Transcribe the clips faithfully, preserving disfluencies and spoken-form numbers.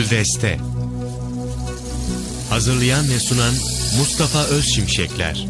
Güldeste. Hazırlayan ve sunan Mustafa Özşimşekler.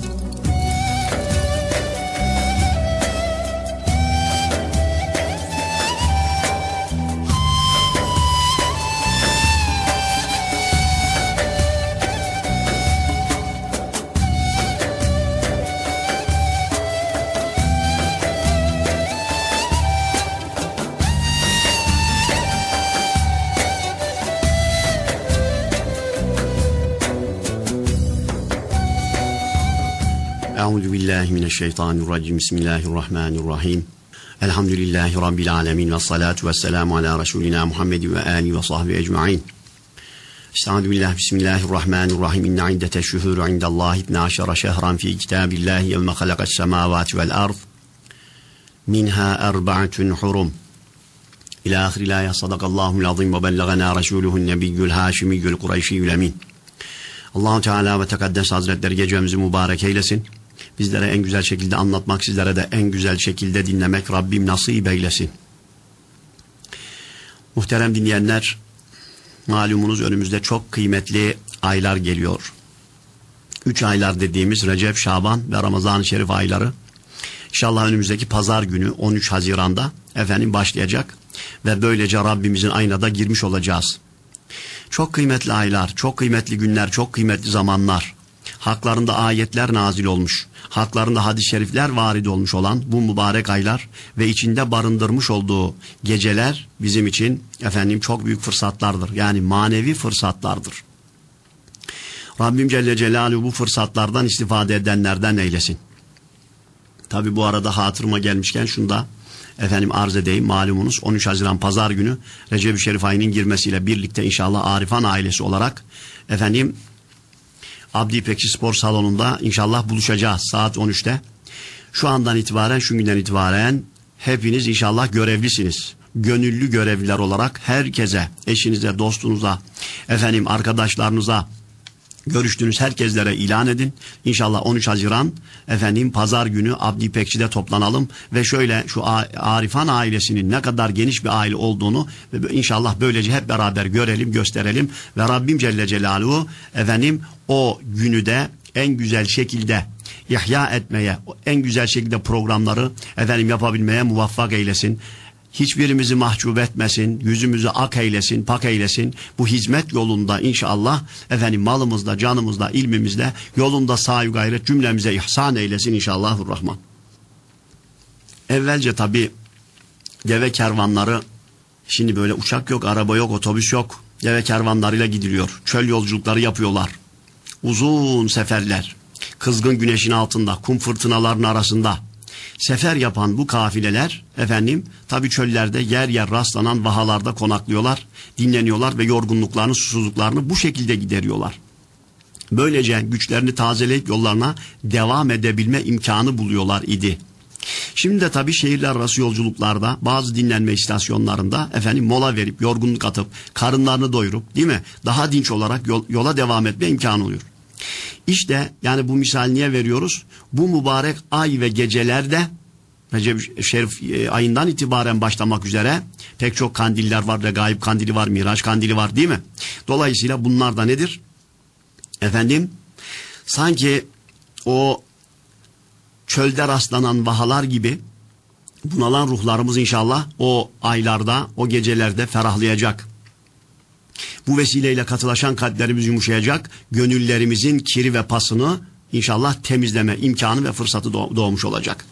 Euzubillahimineşşeytanirracim. Bismillahirrahmanirrahim. Elhamdülillahi Rabbil alemin ve salatu ve selamu ala Resulina Muhammed ve ali ve sahbihi ecma'in. Estağfirullah. Bismillahirrahmanirrahim. İnne iddete şuhuru indallahi itne aşara şehran fi kitabillahi yevme halakas semavati vel ard. Minha erba'atun hurum. İlâ ahiril âye. Sadakallahul azim ve bellagana Resuluhun nebiyyül haşimiyyül kureyşiyyül emin. Allah-u Teala ve Tekaddes Hazretleri gecemizi mübarek eylesin. Bizlere en güzel şekilde anlatmak, sizlere de en güzel şekilde dinlemek Rabbim nasip eylesin. Muhterem dinleyenler, malumunuz önümüzde çok kıymetli aylar geliyor. Üç aylar dediğimiz Recep, Şaban ve Ramazan-ı Şerif ayları. İnşallah önümüzdeki pazar günü on üç Haziran'da efendim başlayacak ve böylece Rabbimizin ayına da girmiş olacağız. Çok kıymetli aylar, çok kıymetli günler, çok kıymetli zamanlar. Haklarında ayetler nazil olmuş, haklarında hadis-i şerifler varid olmuş olan bu mübarek aylar ve içinde barındırmış olduğu geceler bizim için efendim çok büyük fırsatlardır. Yani manevi fırsatlardır. Rabbim Celle Celaluhu bu fırsatlardan istifade edenlerden eylesin. Tabi bu arada hatırıma gelmişken şunu da efendim arz edeyim. Malumunuz on üç Haziran Pazar günü Recep-i Şerif ayının girmesiyle birlikte inşallah Arifan ailesi olarak efendim Abdi İpekçi Spor Salonu'nda inşallah buluşacağız saat on üçte. Şu andan itibaren, şu günden itibaren hepiniz inşallah görevlisiniz. Gönüllü görevliler olarak herkese, eşinize, dostunuza, efendim arkadaşlarınıza, görüştüğünüz herkeslere ilan edin. İnşallah on üç Haziran efendim pazar günü Abdi İpekçi'de toplanalım ve şöyle şu Arifan ailesinin ne kadar geniş bir aile olduğunu ve inşallah böylece hep beraber görelim, gösterelim ve Rabbim Celle Celaluhu efendim o günü de en güzel şekilde ihya etmeye, en güzel şekilde programları efendim yapabilmeye muvaffak eylesin. Hiçbirimizi mahcup etmesin, yüzümüzü ak eylesin, pak eylesin. Bu hizmet yolunda inşallah efendim malımızda, canımızda, ilmimizde, yolunda sahi gayret cümlemize ihsan eylesin inşallahurrahman. Evvelce tabi deve kervanları, şimdi böyle uçak yok, araba yok, otobüs yok. Deve kervanlarıyla gidiliyor. Çöl yolculukları yapıyorlar. Uzun seferler. Kızgın güneşin altında, kum fırtınalarının arasında sefer yapan bu kafileler efendim tabi çöllerde yer yer rastlanan vahalarda konaklıyorlar, dinleniyorlar ve yorgunluklarını, susuzluklarını bu şekilde gideriyorlar. Böylece güçlerini tazeleyip yollarına devam edebilme imkanı buluyorlar idi. Şimdi de tabi şehirler arası yolculuklarda bazı dinlenme istasyonlarında efendim mola verip yorgunluk atıp karınlarını doyurup değil mi daha dinç olarak yol, yola devam etme imkanı oluyor. İşte yani bu misal niye veriyoruz? Bu mübarek ay ve gecelerde Recep Şerif ayından itibaren başlamak üzere pek çok kandiller var. Regaib kandili var, Miraç kandili var değil mi? Dolayısıyla bunlar da nedir? Efendim sanki o çölde rastlanan vahalar gibi bunalan ruhlarımız inşallah o aylarda, o gecelerde ferahlayacak. Bu vesileyle katılaşan kalplerimiz yumuşayacak, gönüllerimizin kiri ve pasını inşallah temizleme imkanı ve fırsatı doğmuş olacak.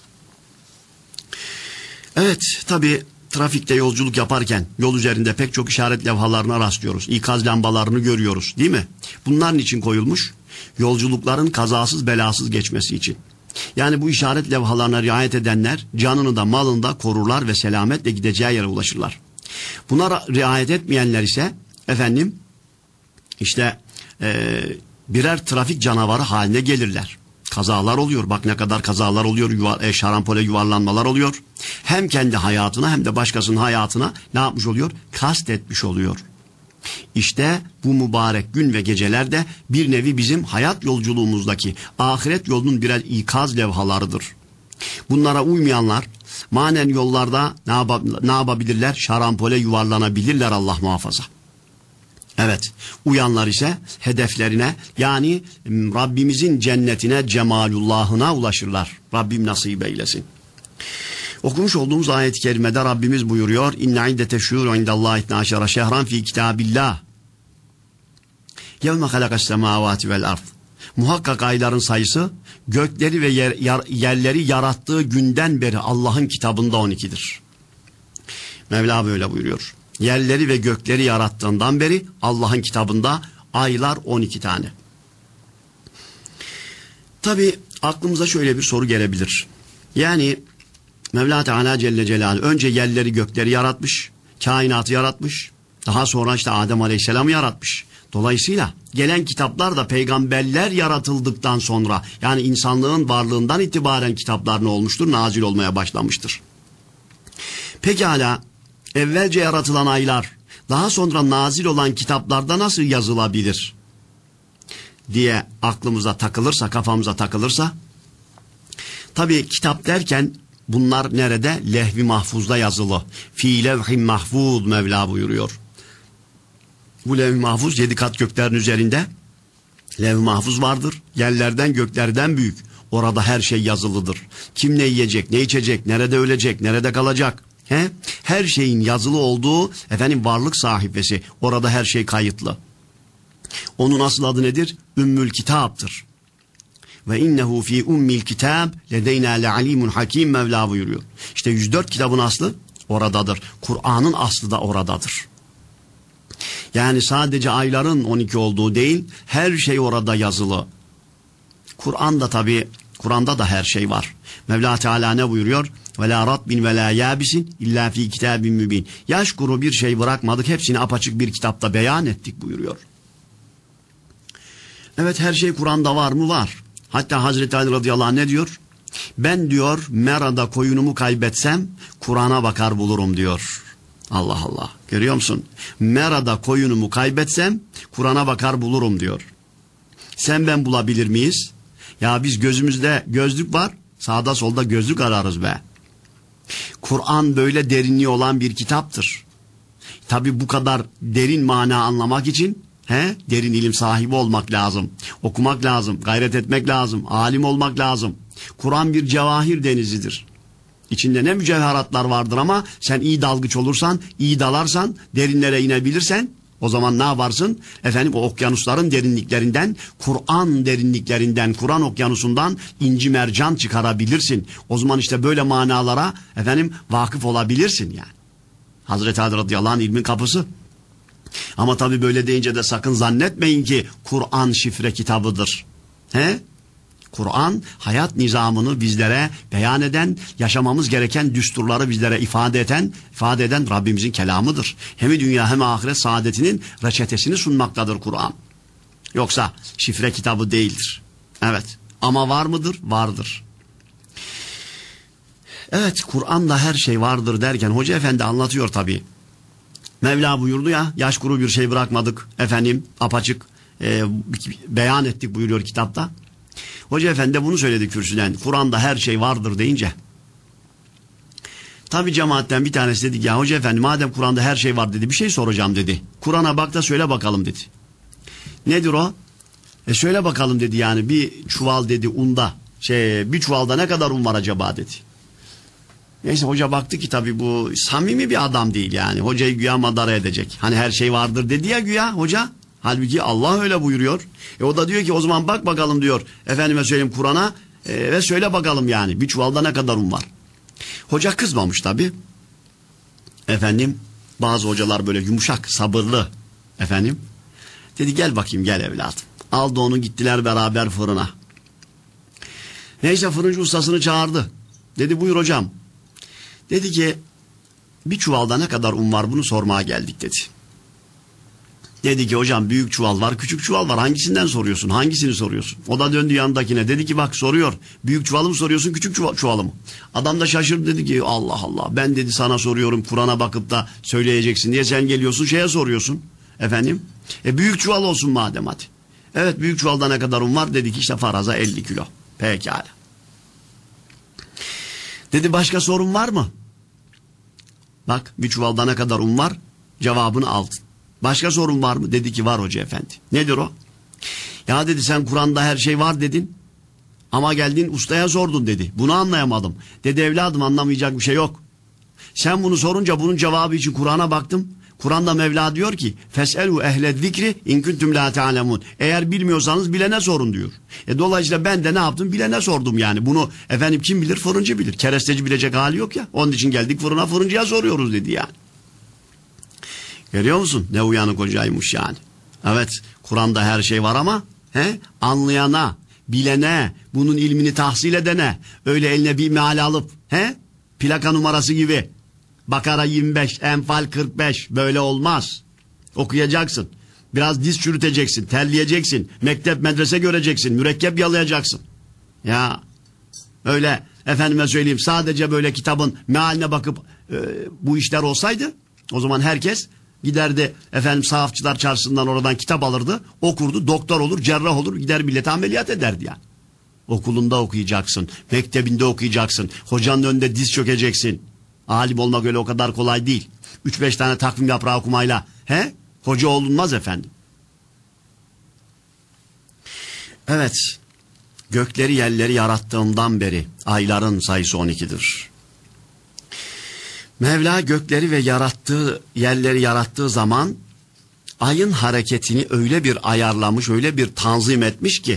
Evet, tabi trafikte yolculuk yaparken yol üzerinde pek çok işaret levhalarına rastlıyoruz. İkaz lambalarını görüyoruz değil mi? Bunların için koyulmuş, yolculukların kazasız belasız geçmesi için. Yani bu işaret levhalarına riayet edenler canını da malını da korurlar ve selametle gideceği yere ulaşırlar. Buna riayet etmeyenler ise efendim işte e, birer trafik canavarı haline gelirler. Kazalar oluyor. Bak ne kadar kazalar oluyor. Yuvar, e, şarampole yuvarlanmalar oluyor. Hem kendi hayatına hem de başkasının hayatına ne yapmış oluyor? Kastetmiş oluyor. İşte bu mübarek gün ve gecelerde bir nevi bizim hayat yolculuğumuzdaki ahiret yolunun birer ikaz levhalarıdır. Bunlara uymayanlar manen yollarda ne, yap ne yapabilirler? Şarampole yuvarlanabilirler Allah muhafaza. Evet, uyanlar ise hedeflerine, yani Rabbimizin cennetine, cemalullahına ulaşırlar. Rabbim nasip eylesin. Okumuş olduğumuz ayet-i kerimede Rabbimiz buyuruyor: İnne iddete şuhur indallahi itna aşara şehran fi kitabillah. Yevme halakas semavati vel ard. Muhakkak ayların sayısı gökleri ve yer, yer, yerleri yarattığı günden beri Allah'ın kitabında on ikidir. Mevla böyle buyuruyor. Yerleri ve gökleri yarattığından beri Allah'ın kitabında aylar on iki tane. Tabi aklımıza şöyle bir soru gelebilir. Yani Mevla Teala Celle Celaluhu önce yerleri gökleri yaratmış, kainatı yaratmış, daha sonra işte Adem Aleyhisselam'ı yaratmış. Dolayısıyla gelen kitaplar da peygamberler yaratıldıktan sonra, yani insanlığın varlığından itibaren kitaplar ne olmuştur? Nazil olmaya başlamıştır. Pekala evvelce yaratılan aylar daha sonra nazil olan kitaplarda nasıl yazılabilir diye aklımıza takılırsa, kafamıza takılırsa, tabii kitap derken bunlar nerede? Lehv-i mahfuzda yazılı. Fî levh-i mahfuz Mevla buyuruyor. Bu levh-i mahfuz yedi kat göklerin üzerinde. Levh-i mahfuz vardır. Yerlerden göklerden büyük. Orada her şey yazılıdır. Kim ne yiyecek, ne içecek, nerede ölecek, nerede kalacak. He? Her şeyin yazılı olduğu efendim varlık sahifesi. Orada her şey kayıtlı. Onun asıl adı nedir? Ümmül Kitap'tır. Ve innehu fi ummil kitab ledeyna lealimun hakim Mevla buyuruyor. İşte yüz dört kitabın aslı oradadır. Kur'an'ın aslı da oradadır. Yani sadece ayların on iki olduğu değil, her şey orada yazılı. Kur'an'da tabi, Kur'an'da da her şey var. Mevla Teala ne buyuruyor? Ve la ratbin ve la yabisin illa fi kitabin mübin. Yaş kuru bir şey bırakmadık, hepsini apaçık bir kitapta beyan ettik buyuruyor. Evet, her şey Kur'an'da var mı? Var. Hatta Hazreti Ali radıyallahu anh ne diyor? Ben diyor Mera'da koyunumu kaybetsem Kur'an'a bakar bulurum diyor. Allah Allah. Görüyor musun? Mera'da koyunumu kaybetsem Kur'an'a bakar bulurum diyor. Sen ben bulabilir miyiz? Ya biz gözümüzde gözlük var, sağda solda gözlük ararız be. Kur'an böyle derinliği olan bir kitaptır. Tabi bu kadar derin mana anlamak için he, derin ilim sahibi olmak lazım. Okumak lazım, gayret etmek lazım, alim olmak lazım. Kur'an bir cevahir denizidir. İçinde ne mücevheratlar vardır ama sen iyi dalgıç olursan, iyi dalarsan, derinlere inebilirsen o zaman ne yaparsın? Efendim o okyanusların derinliklerinden, Kur'an derinliklerinden, Kur'an okyanusundan inci mercan çıkarabilirsin. O zaman işte böyle manalara efendim vakıf olabilirsin yani. Hazreti Ali radıyallahu anh ilmin kapısı. Ama tabii böyle deyince de sakın zannetmeyin ki Kur'an şifre kitabıdır. He? Kur'an hayat nizamını bizlere beyan eden, yaşamamız gereken düsturları bizlere ifade eden, ifade eden Rabbimizin kelamıdır. Hem dünya hem ahiret saadetinin reçetesini sunmaktadır Kur'an. Yoksa şifre kitabı değildir. Evet. Ama var mıdır? Vardır. Evet, Kur'an'da her şey vardır derken Hoca Efendi anlatıyor tabii. Mevla buyurdu ya, yaş kuru bir şey bırakmadık efendim, apaçık e, beyan ettik buyuruyor kitapta. Hoca Efendi de bunu söyledi kürsüden. Kur'an'da her şey vardır deyince. Tabi cemaatten bir tanesi dedi ya Hoca Efendi madem Kur'an'da her şey var dedi, bir şey soracağım dedi. Kur'an'a bak da söyle bakalım dedi. Nedir o? E söyle bakalım dedi, yani bir çuval dedi unda, şey bir çuvalda ne kadar un var acaba dedi. Neyse hoca baktı ki tabi bu samimi bir adam değil yani. Hocayı güya madara edecek. Hani her şey vardır dedi ya güya hoca. Halbuki Allah öyle buyuruyor. E o da diyor ki o zaman bak bakalım diyor. Efendime söyleyeyim Kur'an'a e, ve söyle bakalım yani bir çuvalda ne kadar un var. Hoca kızmamış tabi. Efendim bazı hocalar böyle yumuşak, sabırlı efendim. Dedi gel bakayım gel evladım. Aldı onu, gittiler beraber fırına. Neyse fırıncı ustasını çağırdı. Dedi buyur hocam. Dedi ki bir çuvalda ne kadar un var bunu sormaya geldik dedi. Dedi ki hocam büyük çuval var, küçük çuval var, hangisinden soruyorsun, hangisini soruyorsun? O da döndü yanındakine, dedi ki bak soruyor, büyük çuvalı mı soruyorsun, küçük çuval, çuvalı mı? Adam da şaşırdı, dedi ki Allah Allah, ben dedi sana soruyorum Kur'an'a bakıp da söyleyeceksin diye, sen geliyorsun şeye soruyorsun efendim. E büyük çuval olsun madem hadi. Evet büyük çuvalda ne kadar un var? Dedi ki işte faraza elli kilo. Pekala. Dedi başka sorun var mı? Bak bir çuvalda ne kadar un var? Cevabını aldın. Başka sorun var mı? Dedi ki var hoca efendi. Nedir o? Ya dedi sen Kur'an'da her şey var dedin. Ama geldin ustaya sordun dedi. Bunu anlayamadım. Dedi evladım anlamayacak bir şey yok. Sen bunu sorunca bunun cevabı için Kur'an'a baktım. Kur'an'da Mevla diyor ki feselu ehle zikri in kuntum la ta'lemun. Eğer bilmiyorsanız bilene sorun diyor. E dolayısıyla ben de ne yaptım? Bilene sordum yani. Bunu efendim kim bilir? Fırıncı bilir. Keresteci bilecek hali yok ya. Onun için geldik fırına, fırıncıya soruyoruz dedi yani. Görüyor musun? Ne uyanık hocaymış yani. Evet, Kur'an'da her şey var ama he, anlayana, bilene, bunun ilmini tahsil edene, öyle eline bir meal alıp he, plaka numarası gibi Bakara yirmi beş, Enfal kırk beş böyle olmaz. Okuyacaksın. Biraz diz çürüteceksin, terleyeceksin, mektep medrese göreceksin, mürekkep yalayacaksın. Ya öyle efendime söyleyeyim sadece böyle kitabın mealine bakıp e, bu işler olsaydı o zaman herkes giderdi efendim sahafçılar çarşısından oradan kitap alırdı, okurdu, doktor olur, cerrah olur, gider millete ameliyat ederdi yani. Okulunda okuyacaksın, mektebinde okuyacaksın, hocanın önünde diz çökeceksin. Alim olmak öyle o kadar kolay değil. Üç beş tane takvim yaprağı okumayla he, hoca olunmaz efendim. Evet, gökleri yerleri yarattığımdan beri ayların sayısı on ikidir. Mevla gökleri ve yarattığı yerleri yarattığı zaman ayın hareketini öyle bir ayarlamış, öyle bir tanzim etmiş ki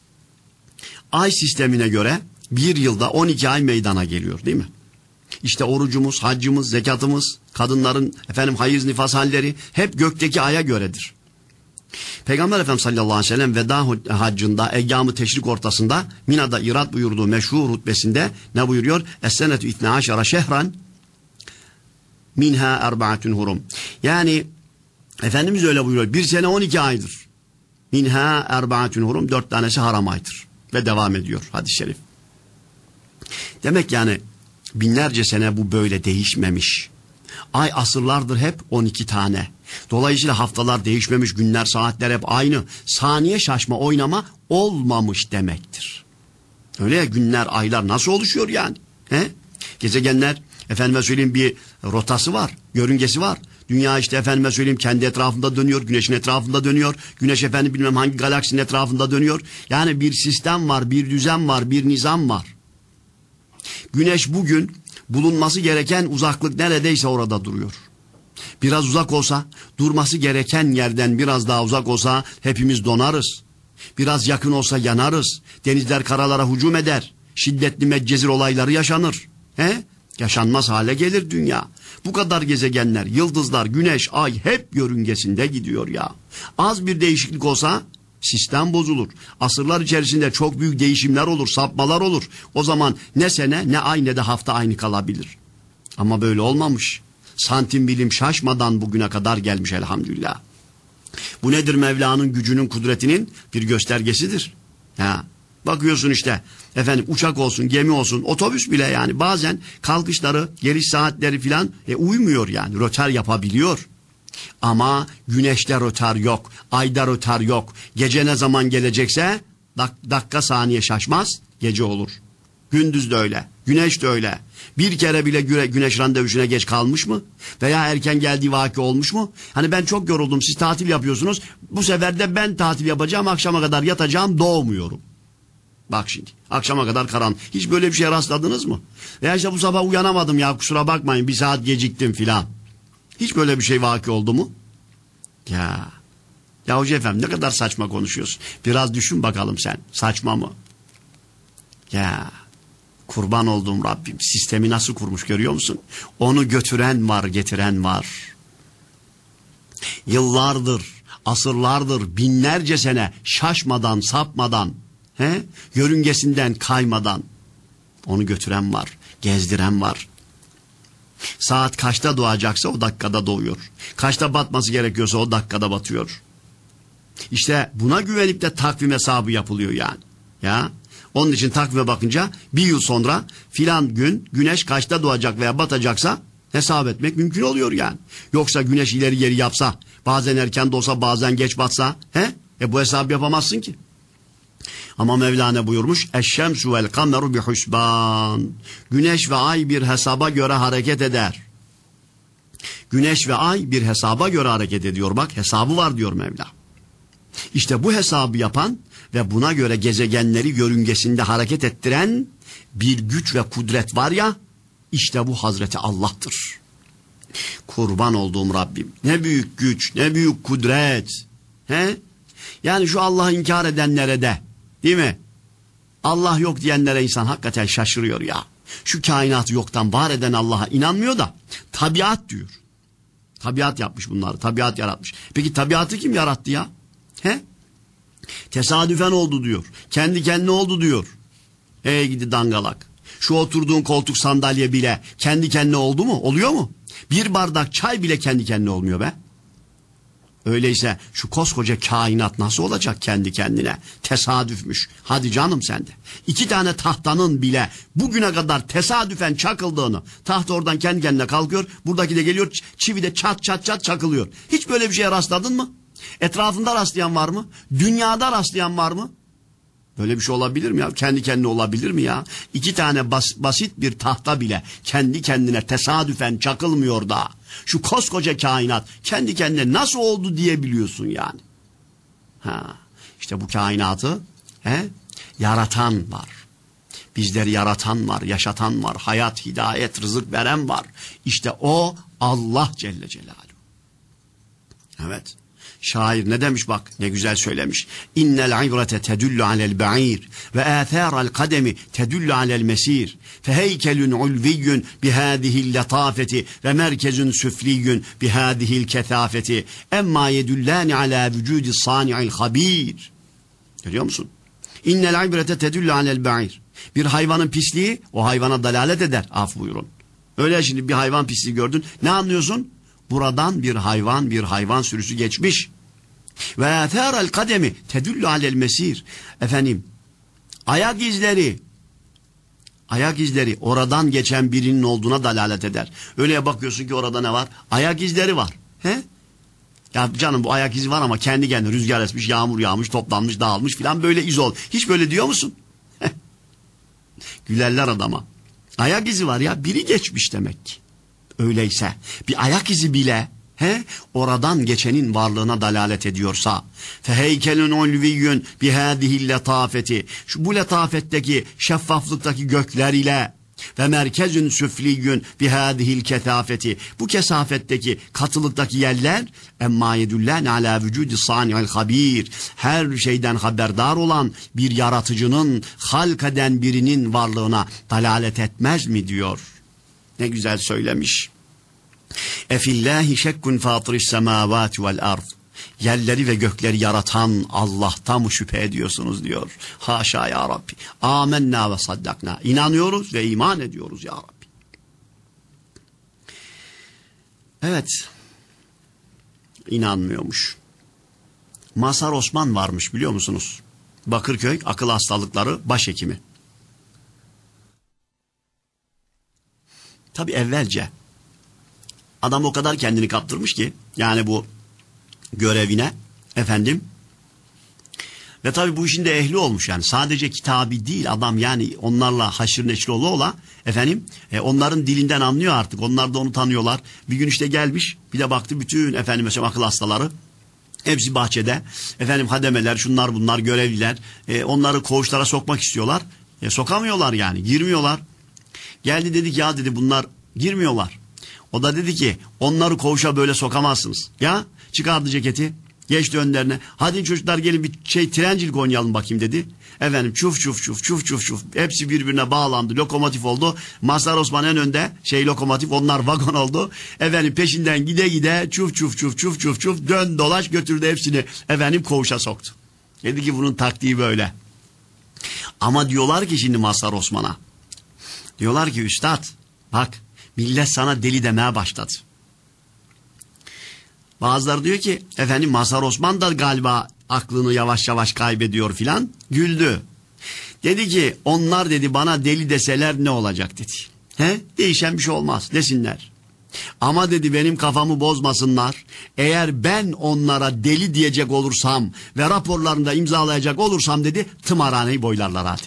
ay sistemine göre bir yılda on iki ay meydana geliyor değil mi? İşte orucumuz, haccımız, zekatımız, kadınların efendim hayız nifas halleri hep gökteki aya göredir. Peygamber Efendimiz sallallahu aleyhi ve sellem veda haccında, eyyam-ı teşrik ortasında Mina'da irat buyurduğu meşhur hutbesinde ne buyuruyor? Es-senetü itne aşara şehran minha erbaatun hurum. Yani Efendimiz öyle buyuruyor. Bir sene on iki aydır. Minha erbaatun hurum. Dört tanesi haram aydır. Ve devam ediyor hadis-i şerif. Demek yani binlerce sene bu böyle değişmemiş. Ay asırlardır hep on iki tane. Dolayısıyla haftalar değişmemiş, günler, saatler hep aynı. Saniye şaşma, oynama olmamış demektir. Öyle ya, günler, aylar nasıl oluşuyor yani? He? Gezegenler, efendime söyleyeyim bir rotası var, yörüngesi var. Dünya işte efendime söyleyeyim kendi etrafında dönüyor, güneşin etrafında dönüyor. Güneş efendim bilmem hangi galaksinin etrafında dönüyor. Yani bir sistem var, bir düzen var, bir nizam var. Güneş bugün bulunması gereken uzaklık neredeyse orada duruyor. Biraz uzak olsa, durması gereken yerden biraz daha uzak olsa hepimiz donarız. Biraz yakın olsa yanarız. Denizler karalara hücum eder. Şiddetli Medcezir olayları yaşanır. He? Yaşanmaz hale gelir dünya. Bu kadar gezegenler, yıldızlar, güneş, ay hep yörüngesinde gidiyor ya. Az bir değişiklik olsa sistem bozulur. Asırlar içerisinde çok büyük değişimler olur, sapmalar olur. O zaman ne sene, ne ay, ne de hafta aynı kalabilir. Ama böyle olmamış. Santim bilim şaşmadan bugüne kadar gelmiş elhamdülillah. Bu nedir? Mevla'nın gücünün, kudretinin bir göstergesidir. Ya, bakıyorsun işte efendim uçak olsun, gemi olsun, otobüs bile yani bazen kalkışları, geliş saatleri filan e, uymuyor yani. Rötar yapabiliyor. Ama güneşte rötar yok, ayda rötar yok. Gece ne zaman gelecekse dak dakika saniye şaşmaz, gece olur. Gündüz de öyle, güneş de öyle. Bir kere bile güne güneş randevusuna geç kalmış mı? Veya erken geldiği vaki olmuş mu? Hani ben çok yoruldum, siz tatil yapıyorsunuz. Bu sefer de ben tatil yapacağım, akşama kadar yatacağım, doğmuyorum. Bak şimdi, akşama kadar karan. Hiç böyle bir şeye rastladınız mı? Veya işte bu sabah uyanamadım ya, kusura bakmayın, bir saat geciktim filan. Hiç böyle bir şey vaki oldu mu? Ya, ya hoca efendim ne kadar saçma konuşuyorsun. Biraz düşün bakalım sen, saçma mı? Ya, kurban olduğum Rabbim sistemi nasıl kurmuş görüyor musun? Onu götüren var, getiren var. Yıllardır, asırlardır, binlerce sene şaşmadan, sapmadan, he? Yörüngesinden kaymadan onu götüren var, gezdiren var. Saat kaçta doğacaksa o dakikada doğuyor. Kaçta batması gerekiyorsa o dakikada batıyor. İşte buna güvenip de takvim hesabı yapılıyor yani. Ya, onun için takvime bakınca bir yıl sonra filan gün güneş kaçta doğacak veya batacaksa hesap etmek mümkün oluyor yani. Yoksa güneş ileri geri yapsa, bazen erken doğsa, bazen geç batsa, he? E bu hesabı yapamazsın ki. Ama Mevlana buyurmuş, eşşemsu vel kameru bihusban. Güneş ve ay bir hesaba göre hareket eder. Güneş ve ay bir hesaba göre hareket ediyor. Bak hesabı var diyor Mevla. İşte bu hesabı yapan ve buna göre gezegenleri yörüngesinde hareket ettiren bir güç ve kudret var ya, işte bu Hazreti Allah'tır. Kurban olduğum Rabbim. Ne büyük güç, ne büyük kudret. He? Yani şu Allah'ı inkar edenlere de, değil mi? Allah yok diyenlere insan hakikaten şaşırıyor ya. Şu kainatı yoktan var eden Allah'a inanmıyor da tabiat diyor. Tabiat yapmış bunları, tabiat yaratmış. Peki tabiatı kim yarattı ya? He? Tesadüfen oldu diyor. Kendi kendine oldu diyor. Ey gidi dangalak. Şu oturduğun koltuk sandalye bile kendi kendine oldu mu? Oluyor mu? Bir bardak çay bile kendi kendine olmuyor be. Öyleyse şu koskoca kainat nasıl olacak kendi kendine? Tesadüfmüş. Hadi canım sende. İki tane tahtanın bile bugüne kadar tesadüfen çakıldığını, tahta oradan kendi kendine kalkıyor, buradaki de geliyor çivi de çat çat çat çakılıyor. Hiç böyle bir şeye rastladın mı? Etrafında rastlayan var mı? Dünyada rastlayan var mı? Böyle bir şey olabilir mi ya? Kendi kendine olabilir mi ya? İki tane bas, basit bir tahta bile kendi kendine tesadüfen çakılmıyor da. Şu koskoca kainat kendi kendine nasıl oldu diyebiliyorsun yani. Ha, işte bu kainatı he, yaratan var. Bizleri yaratan var, yaşatan var, hayat, hidayet, rızık veren var. İşte o Allah Celle Celaluhu. Evet. Şair ne demiş bak, ne güzel söylemiş. İnnel ibrete tedullu alel ba'ir ve âthâral kademi tedullu alel mesir. Feheykelün ulviyyün bihâdihil letâfeti ve merkezün süfliyyün bihâdihil kethâfeti. Emmâ yedullâni alâ vücûdi sâni'il habîr. Görüyor musun? İnnel ibrete tedullu alel ba'ir. Bir hayvanın pisliği o hayvana dalalet eder. Af buyurun. Öyle şimdi bir hayvan pisliği gördün. Ne anlıyorsun? Buradan bir hayvan, bir hayvan sürüsü geçmiş. Ve âthâral kademi tedullu alel mesir. Efendim, ayak izleri, ayak izleri oradan geçen birinin olduğuna dalalet eder. Öyle bakıyorsun ki orada ne var? Ayak izleri var. He? Ya canım bu ayak izi var ama kendi kendine rüzgar esmiş, yağmur yağmış, toplanmış, dağılmış filan böyle iz ol. Hiç böyle diyor musun? Gülerler adama. Ayak izi var ya, biri geçmiş demek ki. Öyleyse bir ayak izi bile he, oradan geçenin varlığına dalalet ediyorsa feheykelün ulviyyün bihâdihil letâfeti, şu bu letafetteki şeffaflıktaki gökler ile ve merkezün süfliyyün bihâdihil kethâfeti, bu kesafetteki katılıktaki yerler emmâ yedullâne alâ vücûdi sâni'il habîr, her şeyden haberdar olan bir yaratıcının, halk eden birinin varlığına dalalet etmez mi diyor. Ne güzel söylemiş. Efillâhi şekkun fâtırış semâvâti vel ard. Yerleri ve gökleri yaratan Allah'ta mı şüphe ediyorsunuz diyor. Haşa ya Rabbi. Âmennâ ve saddaknâ. İnanıyoruz ve iman ediyoruz ya Rabbi. Evet. İnanmıyormuş. Mazhar Osman varmış biliyor musunuz? Bakırköy akıl hastalıkları başhekimi. Tabii evvelce adam o kadar kendini kaptırmış ki yani bu görevine efendim ve tabii bu işin de ehli olmuş yani sadece kitabi değil adam yani onlarla haşır neşir ola ola efendim e, onların dilinden anlıyor artık, onlar da onu tanıyorlar. Bir gün işte gelmiş bir de baktı bütün efendim mesela akıl hastaları hepsi bahçede efendim hademeler şunlar bunlar görevliler e, onları koğuşlara sokmak istiyorlar e, sokamıyorlar yani girmiyorlar. Geldi dedik ya dedi bunlar girmiyorlar. O da dedi ki onları koğuşa böyle sokamazsınız. Ya çıkardı ceketi geçti önlerine. Hadi çocuklar gelin bir şey trencilik oynayalım bakayım dedi. Efendim çuf çuf çuf çuf çuf çuf. Hepsi birbirine bağlandı. Lokomotif oldu. Mazhar Osman en önde şey lokomotif onlar vagon oldu. Efendim peşinden gide gide çuf çuf çuf çuf çuf çuf dön dolaş götürdü hepsini efendim koğuşa soktu. Dedi ki bunun taktiği böyle. Ama diyorlar ki şimdi Mazhar Osman'a. Diyorlar ki üstad bak millet sana deli demeye başladı. Bazıları diyor ki efendim Mazhar Osman da galiba aklını yavaş yavaş kaybediyor filan. Güldü. Dedi ki onlar dedi bana deli deseler ne olacak dedi. He? Değişen bir şey olmaz desinler. Ama dedi benim kafamı bozmasınlar. Eğer ben onlara deli diyecek olursam ve raporlarında imzalayacak olursam dedi tımarhaneyi boylarlar ha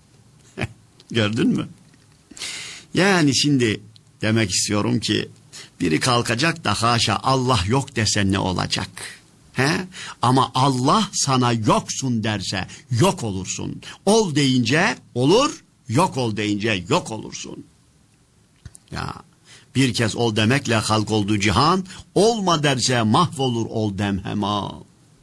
dedi. Gördün mü? Yani şimdi demek istiyorum ki Biri kalkacak da haşa Allah yok desen ne olacak? He? Ama Allah sana yoksun derse yok olursun. Ol deyince olur, yok ol deyince yok olursun. Ya bir kez ol demekle halk olduğu cihan, olma derse mahvolur ol demhema.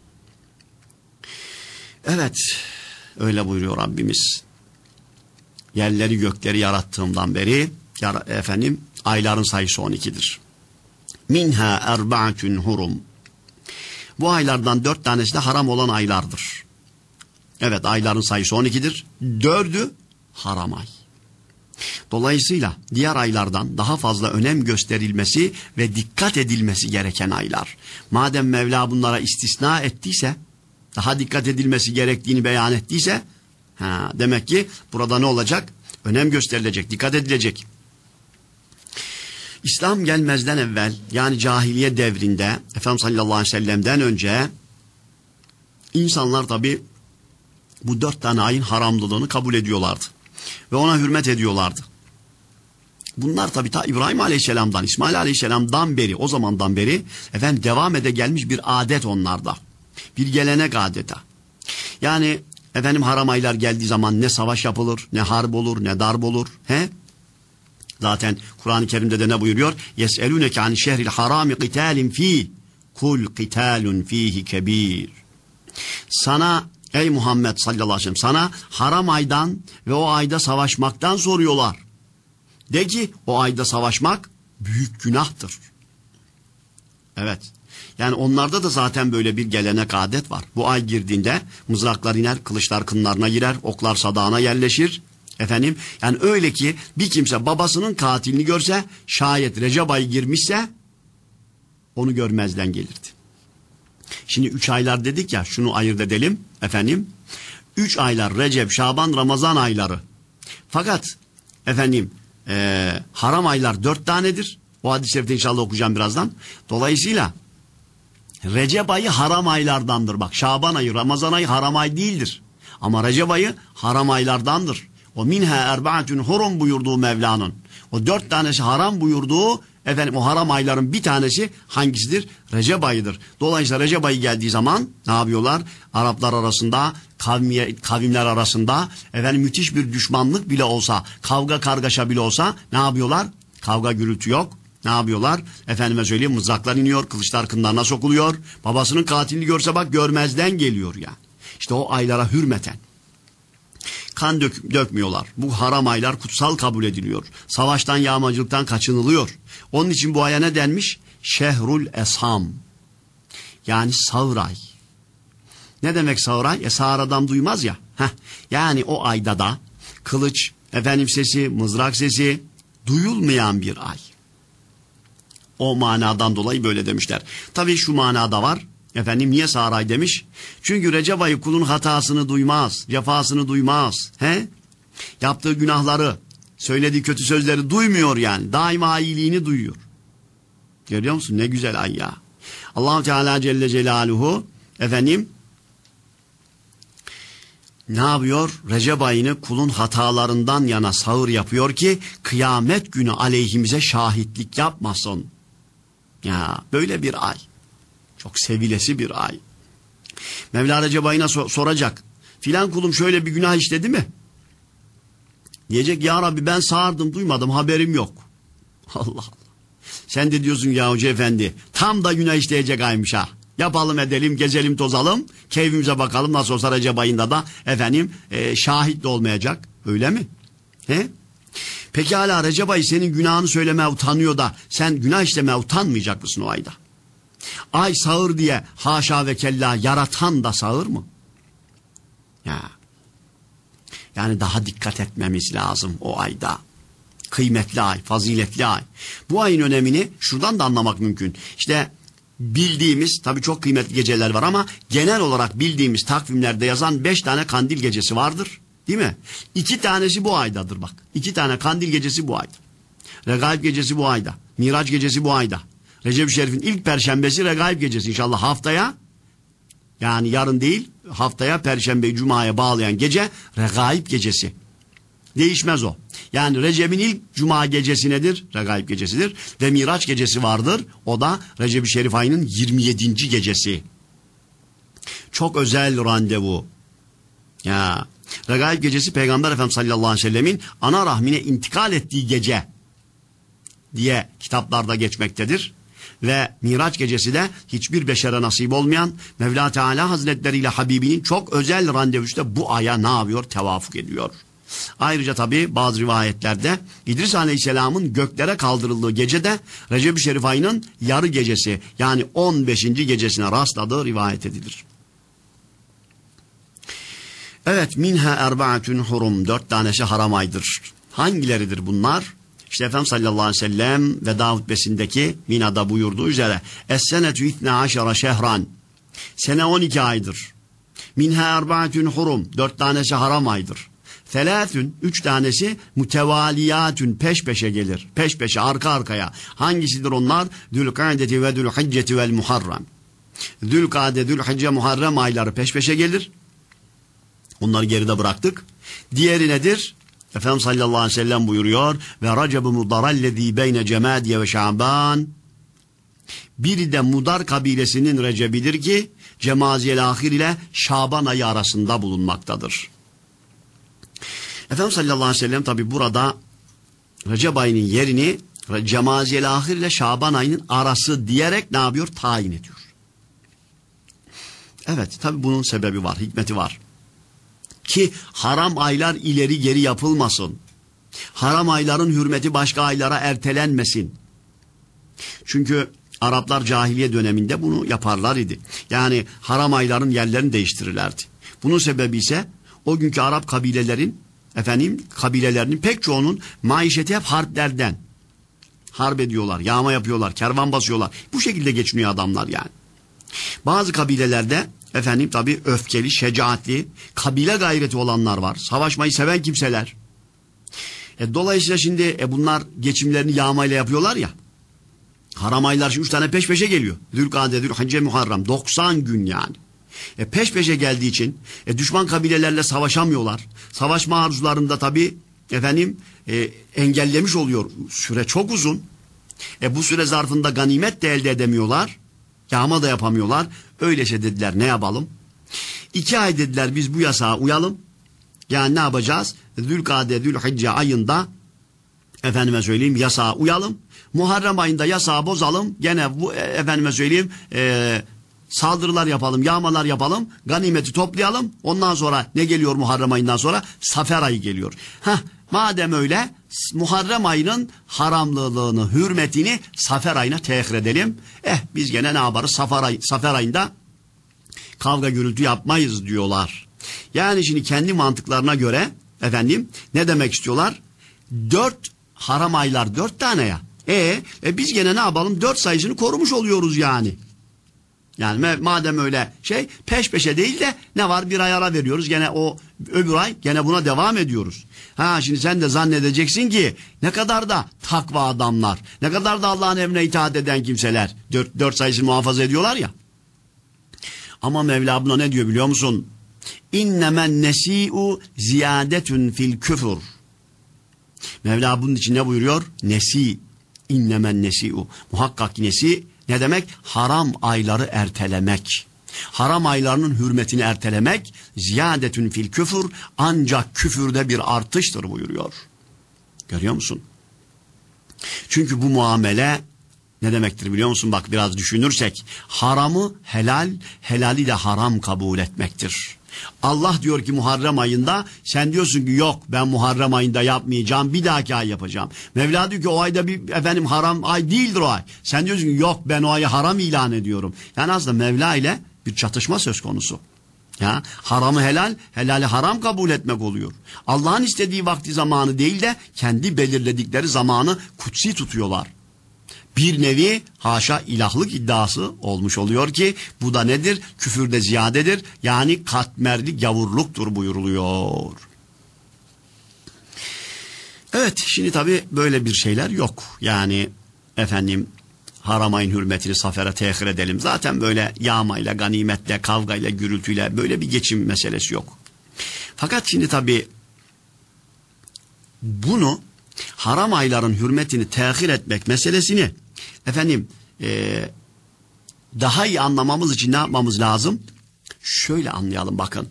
Evet, öyle buyuruyor Rabbimiz. Yerleri gökleri yarattığımdan beri efendim ayların sayısı on ikidir. Minha erba'atun hurum. Bu aylardan dört tanesi de haram olan aylardır. Evet, ayların sayısı on ikidir. Dördü haram ay. Dolayısıyla diğer aylardan daha fazla önem gösterilmesi ve dikkat edilmesi gereken aylar. Madem Mevla bunlara istisna ettiyse, daha dikkat edilmesi gerektiğini beyan ettiyse, ha, demek ki burada ne olacak? Önem gösterilecek, dikkat edilecek. İslam gelmezden evvel, yani cahiliye devrinde, Efendimiz sallallahu aleyhi ve sellem'den önce insanlar tabi bu dört tane ayın haramlılığını kabul ediyorlardı. Ve ona hürmet ediyorlardı. Bunlar tabi ta İbrahim aleyhisselamdan, İsmail aleyhisselamdan beri, o zamandan beri efendim devam ede gelmiş bir adet onlarda. Bir gelenek adeta. Yani efendim haram aylar geldiği zaman ne savaş yapılır, ne harp olur, ne darp olur. He? Zaten Kur'an-ı Kerim'de de ne buyuruyor? Yes'elûneke an şehril harami qitâlin fîh. Kul qitâlun fîhi kebîr. Sana ey Muhammed sallallahu aleyhi ve sellem, sana haram aydan ve o ayda savaşmaktan soruyorlar. De ki o ayda savaşmak büyük günahtır. Evet. Yani onlarda da zaten böyle bir gelenek adet var. Bu ay girdiğinde mızraklar iner, kılıçlar kınlarına girer, oklar sadağına yerleşir. Efendim, yani öyle ki bir kimse babasının katilini görse, şayet Recep ayı girmişse onu görmezden gelirdi. Şimdi üç aylar dedik ya, şunu ayırt edelim efendim. Üç aylar Recep, Şaban, Ramazan ayları. Fakat efendim e, haram aylar dört tanedir. O hadis-i şerifte inşallah okuyacağım birazdan. Dolayısıyla Recep ayı haram aylardandır. Bak, Şaban ayı, Ramazan ayı haram ay değildir. Ama Recep ayı haram aylardandır. O minha erbaatun hurum buyurduğu Mevla'nın, o dört tanesi haram buyurduğu efendim o haram ayların bir tanesi hangisidir? Recep ayıdır. Dolayısıyla Recep ayı geldiği zaman ne yapıyorlar? Araplar arasında, kavmiye, kavimler arasında efendim müthiş bir düşmanlık bile olsa, kavga kargaşa bile olsa ne yapıyorlar? Kavga gürültü yok. Ne yapıyorlar? Efendime söyleyeyim, mızraklar iniyor, kılıçlar kınlarına sokuluyor. Babasının katilini görse bak görmezden geliyor yani. İşte o aylara hürmeten kan dök, dökmüyorlar. Bu haram aylar kutsal kabul ediliyor. Savaştan, yağmacılıktan kaçınılıyor. Onun için bu aya ne denmiş? Şehrul Esham. Yani sağır ay. Ne demek sağır ay? E sağır adam duymaz ya. Heh. Yani o ayda da kılıç, efendim sesi, mızrak sesi duyulmayan bir ay. O manadan dolayı böyle demişler. Tabii şu manada var. Efendim niye sağır ay demiş? Çünkü Recep ayı kulun hatasını duymaz, cefasını duymaz. He? Yaptığı günahları, söylediği kötü sözleri duymuyor yani. Daima iyiliğini duyuyor. Görüyor musun? Ne güzel ay ya. Allah-u Teala Celle Celaluhu efendim ne yapıyor? Recep ayını kulun hatalarından yana sağır yapıyor ki kıyamet günü aleyhimize şahitlik yapmasın. Ya böyle bir ay. Çok sevilesi bir ay. Mevla Recep ayına sor- soracak. Filan kulum şöyle bir günah işledi mi? Diyecek ya Rabbi ben sağırdım, duymadım, haberim yok. Allah Allah. Sen de diyorsun ya Hoca Efendi tam da günah işleyecek aymış ha. Yapalım edelim, gezelim tozalım, keyfimize bakalım, nasıl olsa Recep ayında da efendim e, şahit de olmayacak. Öyle mi? He? Peki hala Recep ayı senin günahını söylemeye utanıyor da sen günah işlemeye utanmayacak mısın o ayda? Ay sağır diye haşa ve kella yaratan da sağır mı? Ya. Yani daha dikkat etmemiz lazım o ayda. Kıymetli ay, faziletli ay. Bu ayın önemini şuradan da anlamak mümkün. İşte bildiğimiz, tabii çok kıymetli geceler var ama genel olarak bildiğimiz takvimlerde yazan beş tane kandil gecesi vardır. Değil mi? İki tanesi bu aydadır bak. İki tane kandil gecesi bu ayda. Regaib gecesi bu ayda. Miraç gecesi bu ayda. Recep-i Şerif'in ilk perşembesi Regaib gecesi. İnşallah haftaya, yani yarın değil, haftaya Perşembe Cuma'ya bağlayan gece Regaib gecesi. Değişmez o. Yani Recep'in ilk cuma gecesi nedir? Regaib gecesidir. Ve Miraç gecesi vardır. O da Recep-i Şerif ayının yirmi yedinci gecesi. Çok özel randevu. Ya, Regaib gecesi Peygamber Efendimiz sallallahu aleyhi ve sellemin ana rahmine intikal ettiği gece diye kitaplarda geçmektedir. Ve Miraç gecesi de hiçbir beşere nasip olmayan Mevla Teala Hazretleri ile Habibinin çok özel randevusu da bu aya ne yapıyor? Tevafuk ediyor. Ayrıca tabi bazı rivayetlerde İdris Aleyhisselam'ın göklere kaldırıldığı gecede Recep-i Şerif ayının yarı gecesi yani on beşinci gecesine rastladığı rivayet edilir. Evet, minha erbaatun hurum, dört tanesi haram aydır. Hangileridir bunlar? İşte Efendimiz sallallahu aleyhi ve sellem veda hutbesindeki Mina'da buyurduğu üzere Es-senetü itne aşara şehran, sene on iki aydır. Minha erbaatun hurum, dört tanesi haram aydır. Selâthün, üç tanesi mutevaliyatün, peş peşe gelir. Peş peşe, arka arkaya. Hangisidir onlar? Zülkâdeti ve zülhicceti vel muharrem. Zülkâde, zülhicce, muharrem ayları peş peşe gelir. Onları geride bıraktık. Diğeri nedir? Efendimiz sallallahu aleyhi ve sellem buyuruyor ve Recep-i Mudarallezî beyne Cemâdiye ve Şaban. Biri de Mudar kabilesinin Recep'idir ki Cemaziyel Ahir ile Şaban ayı arasında bulunmaktadır. Efendimiz sallallahu aleyhi ve sellem tabi burada Recep ayının yerini Cemaziyel Ahir ile Şaban ayının arası diyerek ne yapıyor? Tayin ediyor. Evet, tabi bunun sebebi var, hikmeti var. Ki haram aylar ileri geri yapılmasın. Haram ayların hürmeti başka aylara ertelenmesin. Çünkü Araplar cahiliye döneminde bunu yaparlar idi. Yani haram ayların yerlerini değiştirirlerdi. Bunun sebebi ise o günkü Arap kabilelerin, efendim kabilelerinin pek çoğunun maişeti hep harplerden. Harp ediyorlar, yağma yapıyorlar, kervan basıyorlar. Bu şekilde geçiniyor adamlar yani. Bazı kabilelerde efendim tabi öfkeli, şecaatli, kabile gayreti olanlar var. Savaşmayı seven kimseler. E, dolayısıyla şimdi e, bunlar geçimlerini yağmayla yapıyorlar ya. Haram aylar şimdi üç tane peş peşe geliyor. Zülkade, Zülhicce, Muharrem. doksan gün yani. E, peş peşe geldiği için e, düşman kabilelerle savaşamıyorlar. Savaşma arzularında tabi efendim e, engellemiş oluyor. Süre çok uzun. E, bu süre zarfında ganimet de elde edemiyorlar. Yağma da yapamıyorlar. Öyleyse dediler ne yapalım? İki ay dediler biz bu yasağa uyalım. Yani ne yapacağız? Zülkade, Zülhicce ayında efendime söyleyeyim yasağa uyalım. Muharrem ayında yasağı bozalım. Gene bu efendime söyleyeyim e, saldırılar yapalım, yağmalar yapalım. Ganimeti toplayalım. Ondan sonra ne geliyor Muharrem ayından sonra? Safer ayı geliyor. Heh, madem öyle Muharrem ayının haramlılığını, hürmetini Safer ayına tehir edelim. Eh biz gene ne yaparız? Safer, ay, Safer ayında kavga gürültü yapmayız diyorlar. Yani şimdi kendi mantıklarına göre efendim ne demek istiyorlar? Dört haram aylar dört tane ya. E, e biz gene ne yapalım? Dört sayısını korumuş oluyoruz yani. Yani madem öyle şey peş peşe değil de ne var bir ay ara veriyoruz. Gene o öbür ay gene buna devam ediyoruz. Ha şimdi sen de zannedeceksin ki ne kadar da takva adamlar. Ne kadar da Allah'ın emrine itaat eden kimseler. Dört, dört sayısını muhafaza ediyorlar ya. Ama Mevla buna ne diyor biliyor musun? İnnemen nesi'u ziyadetun fil küfür. Mevla bunun için ne buyuruyor? Nesi. İnnemen nesi'u. Muhakkak nesi ne demek? Haram ayları ertelemek. Haram aylarının hürmetini ertelemek ziyadetün fil küfür, ancak küfürde bir artıştır buyuruyor. Görüyor musun? Çünkü bu muamele ne demektir biliyor musun? Bak biraz düşünürsek haramı helal, helali de haram kabul etmektir. Allah diyor ki Muharrem ayında, sen diyorsun ki yok ben Muharrem ayında yapmayacağım, bir dahaki ay yapacağım. Mevla diyor ki o ayda bir efendim haram ay değildir o ay. Sen diyorsun ki yok ben o ayı haram ilan ediyorum. Yani aslında Mevla ile bir çatışma söz konusu. Ya, haramı helal, helali haram kabul etmek oluyor. Allah'ın istediği vakti zamanı değil de kendi belirledikleri zamanı kutsi tutuyorlar. Bir nevi haşa ilahlık iddiası olmuş oluyor ki bu da nedir? Küfürde ziyadedir. Yani katmerli gavurluktur buyuruluyor. Evet şimdi tabi böyle bir şeyler yok. Yani efendim haram ayın hürmetini safere tehir edelim. Zaten böyle yağmayla, ganimetle, kavgayla, gürültüyle böyle bir geçim meselesi yok. Fakat şimdi tabi bunu haram ayların hürmetini tehir etmek meselesini efendim e, daha iyi anlamamız için ne yapmamız lazım? Şöyle anlayalım bakın.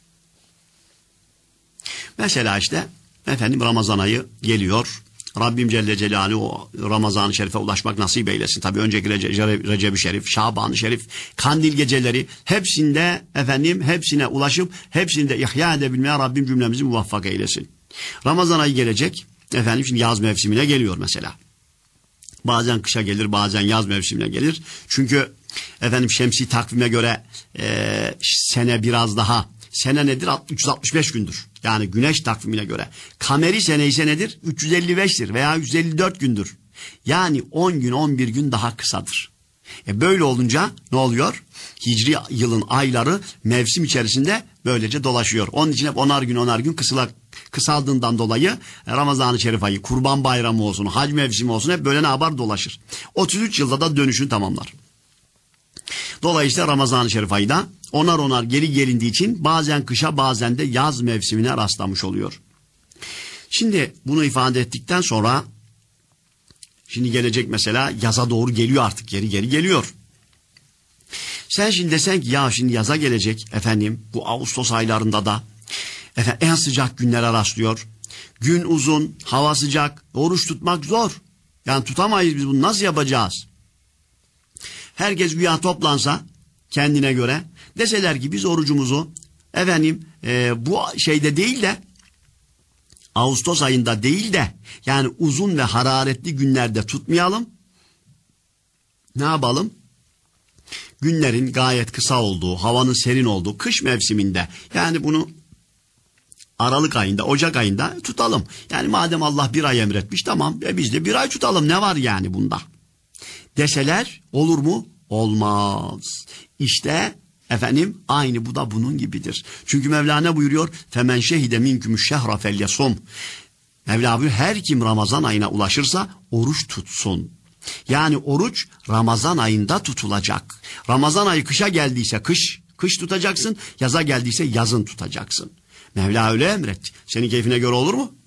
Mesela işte efendim Ramazan ayı geliyor. Rabbim Celle Celaluhu o Ramazan-ı Şerif'e ulaşmak nasip eylesin. Tabii önceki Recep, Recep-i Şerif, Şaban-ı Şerif, Kandil geceleri hepsinde efendim hepsine ulaşıp hepsini de ihya edebilmeye Rabbim cümlemizi muvaffak eylesin. Ramazan ayı gelecek. Efendim şimdi yaz mevsimine geliyor mesela. Bazen kışa gelir, bazen yaz mevsimine gelir. Çünkü efendim şemsi takvime göre e, sene biraz daha, sene nedir? üç yüz altmış beş gündür. Yani güneş takvimine göre. Kameri sene ise nedir? üç yüz elli beştir veya üç yüz elli dört gündür. Yani on gün, on bir gün daha kısadır. E böyle olunca ne oluyor? Hicri yılın ayları mevsim içerisinde böylece dolaşıyor. Onun için hep onar gün, onar gün kısala, kısaldığından dolayı Ramazan-ı Şerif ayı, Kurban Bayramı olsun, hac mevsimi olsun hep böyle ne yapar? Dolaşır. otuz üç yılda da dönüşünü tamamlar. Dolayısıyla Ramazan-ı Şerif ayı da onar onar geri gelindiği için bazen kışa bazen de yaz mevsimine rastlamış oluyor. Şimdi bunu ifade ettikten sonra şimdi gelecek mesela yaza doğru geliyor artık geri geri geliyor. Sen şimdi desen ki ya şimdi yaza gelecek efendim bu Ağustos aylarında da efendim, en sıcak günlere rastlıyor. Gün uzun, hava sıcak, oruç tutmak zor. Yani tutamayız biz bunu nasıl yapacağız? Herkes güya toplansa kendine göre deseler ki biz orucumuzu efendim e, bu şeyde değil de Ağustos ayında değil de yani uzun ve hararetli günlerde tutmayalım. Ne yapalım? Günlerin gayet kısa olduğu, havanın serin olduğu kış mevsiminde yani bunu Aralık ayında, Ocak ayında tutalım. Yani madem Allah bir ay emretmiş tamam e biz de bir ay tutalım ne var yani bunda? Deseler olur mu? Olmaz. İşte efendim aynı bu da bunun gibidir. Çünkü Mevla ne buyuruyor? Femen şehide minkümüş şehra felyasum. Mevla buyuruyor her kim Ramazan ayına ulaşırsa oruç tutsun. Yani oruç Ramazan ayında tutulacak. Ramazan ayı kışa geldiyse kış, kış tutacaksın. Yaza geldiyse yazın tutacaksın. Mevla öyle emretti. Senin keyfine göre olur mu?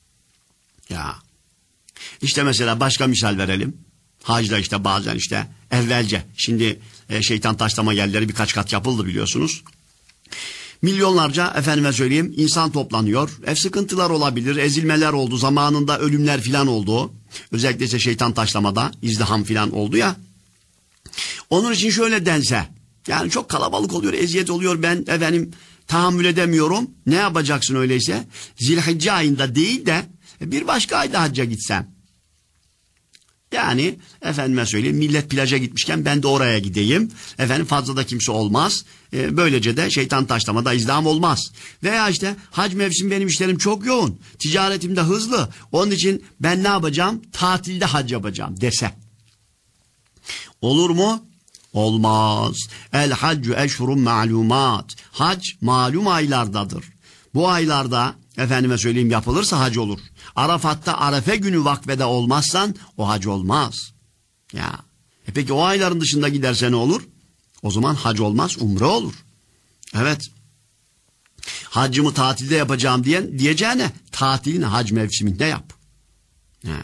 Ya. İşte mesela başka misal verelim. Hacda işte bazen işte evvelce şimdi e, şeytan taşlama yerleri birkaç kat yapıldı biliyorsunuz. Milyonlarca efendime söyleyeyim insan toplanıyor. Ev sıkıntılar olabilir, ezilmeler oldu, zamanında ölümler filan oldu. Özellikle ise şeytan taşlamada izdiham filan oldu ya. Onun için şöyle dense yani çok kalabalık oluyor, eziyet oluyor ben efendim tahammül edemiyorum. Ne yapacaksın öyleyse? Zilhicce ayında değil de bir başka ayda hacca gitsem. Yani efendime söyleyeyim millet plaja gitmişken ben de oraya gideyim. Efendim fazla da kimse olmaz. Ee, böylece de şeytan taşlamada izdiham olmaz. Veya işte hac mevsim benim işlerim çok yoğun. Ticaretim de hızlı. Onun için ben ne yapacağım? Tatilde hac yapacağım dese. Olur mu? Olmaz. El haccu eşhurun ma'lumat. Hac malum aylardadır. Bu aylarda efendime söyleyeyim yapılırsa hac olur. Arafat'ta Arefe günü vakfede olmazsan o hac olmaz. Ya. E peki o ayların dışında giderse ne olur? O zaman hac olmaz, umre olur. Evet. Haccımı tatilde yapacağım diyen diyeceğine tatilin hac mevsiminde yap. Ya.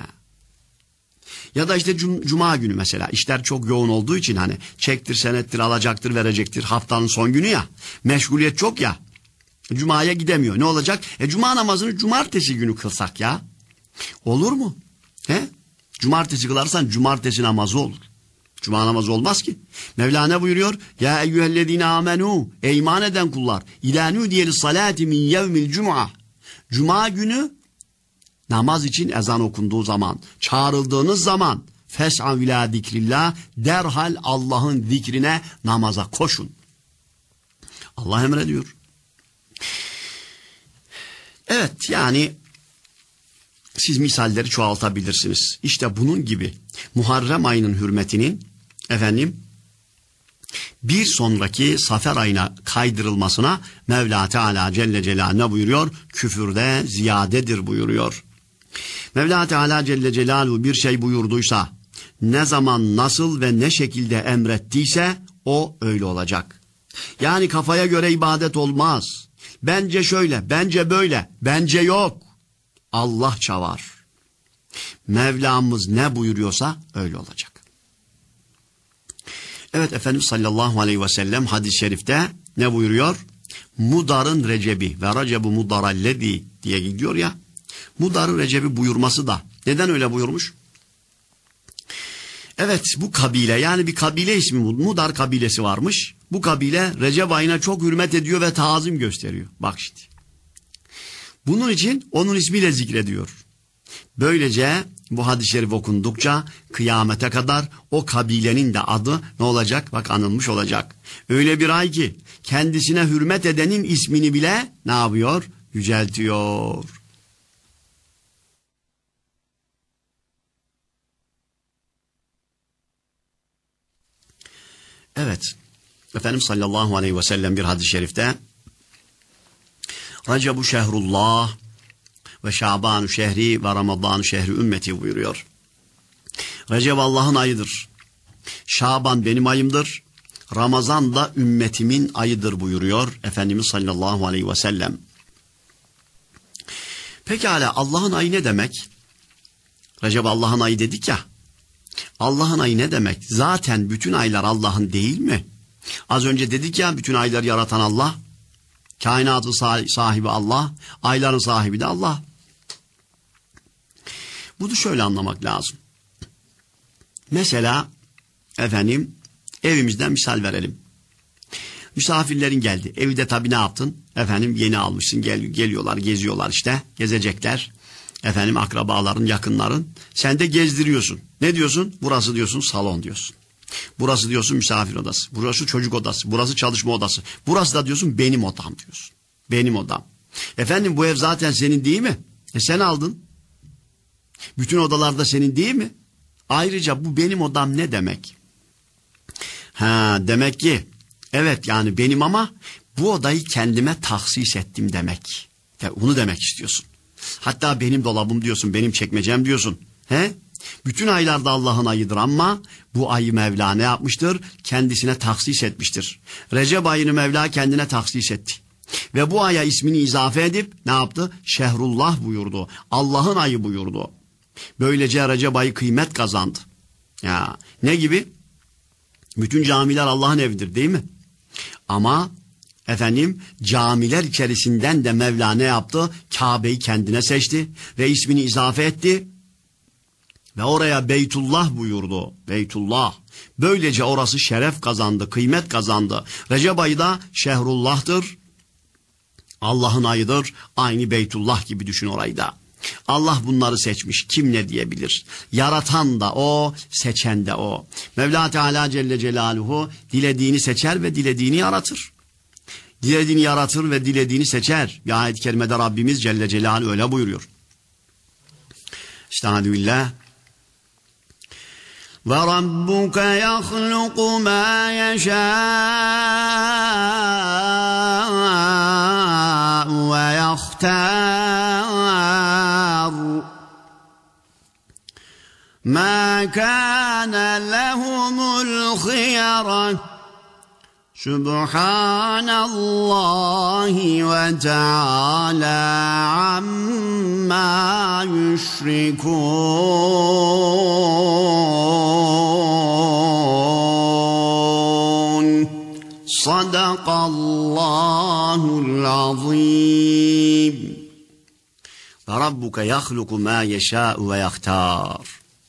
Ya da işte cum cuma günü mesela işler çok yoğun olduğu için hani çektir, senettir, alacaktır, verecektir. Haftanın son günü ya. Meşguliyet çok ya. Cuma'ya gidemiyor. Ne olacak? E cuma namazını cumartesi günü kılsak ya. Olur mu? He? Cumartesi kılarsan cumartesi namazı olur. Cuma namazı olmaz ki. Mevla ne buyuruyor? Ya eyyühellezine amenu. Ey iman eden kullar. İlâ nûdiyeli salâti min yevmil cum'a. Cuma günü namaz için ezan okunduğu zaman, çağrıldığınız zaman fes'a vilâ zikrillah, derhal Allah'ın zikrine, namaza koşun. Allah emrediyor. Evet yani siz misalleri çoğaltabilirsiniz. İşte bunun gibi Muharrem ayının hürmetinin efendim bir sonraki Safer ayına kaydırılmasına Mevla Teala Celle Celaluhu ne buyuruyor? Küfürde ziyadedir buyuruyor. Mevla Teala Celle Celaluhu bir şey buyurduysa, ne zaman, nasıl ve ne şekilde emrettiyse o öyle olacak. Yani kafaya göre ibadet olmaz. Bence şöyle, bence böyle, bence yok. Allahça var. Mevlamız ne buyuruyorsa öyle olacak. Evet, Efendimiz sallallahu aleyhi ve sellem hadis-i şerifte ne buyuruyor? Mudar'ın Recebi ve Recebu mudarallezi diye gidiyor ya. Mudar'ın Recebi buyurması da neden öyle buyurmuş? Evet, bu kabile, yani bir kabile ismi, Mudar kabilesi varmış. Bu kabile Recep ayına çok hürmet ediyor ve tazim gösteriyor. Bak şimdi. Bunun için onun ismiyle zikrediyor. Böylece bu hadis-i şerif okundukça kıyamete kadar o kabilenin de adı ne olacak? Bak, anılmış olacak. Öyle bir ay ki kendisine hürmet edenin ismini bile ne yapıyor? Yüceltiyor. Evet, Efendimiz sallallahu aleyhi ve sellem bir hadis-i şerifte Recebu şehrullah ve Şabanu şehri ve Ramazanu şehri ümmeti buyuruyor. Recep Allah'ın ayıdır. Şaban benim ayımdır. Ramazan da ümmetimin ayıdır buyuruyor Efendimiz sallallahu aleyhi ve sellem. Pekala, Allah'ın ayı ne demek? Recep Allah'ın ayı dedik ya. Allah'ın ayı ne demek? Zaten bütün aylar Allah'ın değil mi? Az önce dedik ya, bütün ayları yaratan Allah. Kainatın sahibi Allah. Ayların sahibi de Allah. Bunu şöyle anlamak lazım. Mesela efendim evimizden misal verelim. Misafirlerin geldi. Evde tabii ne yaptın? Efendim yeni almışsın. Gel, geliyorlar, geziyorlar işte. Gezecekler. Efendim akrabaların, yakınların. Sen de gezdiriyorsun. Ne diyorsun? Burası diyorsun salon diyorsun. Burası diyorsun misafir odası. Burası çocuk odası. Burası çalışma odası. Burası da diyorsun benim odam diyorsun. Benim odam. Efendim bu ev zaten senin değil mi? E sen aldın. Bütün odalarda senin değil mi? Ayrıca bu benim odam ne demek? Ha, demek ki evet, yani benim ama bu odayı kendime tahsis ettim demek. Ya, bunu demek istiyorsun. Hatta benim dolabım diyorsun, benim çekmecem diyorsun. He? Bütün aylarda Allah'ın ayıdır ama bu ayı Mevla ne yapmıştır? Kendisine tahsis etmiştir. Recep ayını Mevla kendine tahsis etti. Ve bu aya ismini izafe edip ne yaptı? Şehrullah buyurdu. Allah'ın ayı buyurdu. Böylece Recep ayı kıymet kazandı. Ya ne gibi? Bütün camiler Allah'ın evidir değil mi? Ama efendim camiler içerisinden de Mevla ne yaptı? Kabe'yi kendine seçti ve ismini izafe etti. Ve oraya Beytullah buyurdu. Beytullah. Böylece orası şeref kazandı, kıymet kazandı. Recep ayı da Şehrullah'tır. Allah'ın ayıdır. Aynı Beytullah gibi düşün orayı da. Allah bunları seçmiş. Kim ne diyebilir? Yaratan da o, seçen de o. Mevla Teala Celle Celaluhu dilediğini seçer ve dilediğini yaratır. Dilediğini yaratır ve dilediğini seçer. Bir ayet-i kerimede Rabbimiz Celle Celaluhu öyle buyuruyor. Estağfirullah. Ve rabbuke yahluku ma yeşâ'u ve yahtar. Ma kâne lehumul khiyara. Subhanallahi ve Teala amma yüşrikûn. Sadakallahul azim. Ve rabbuke yahluku ma yeşâ'u ve yahtar.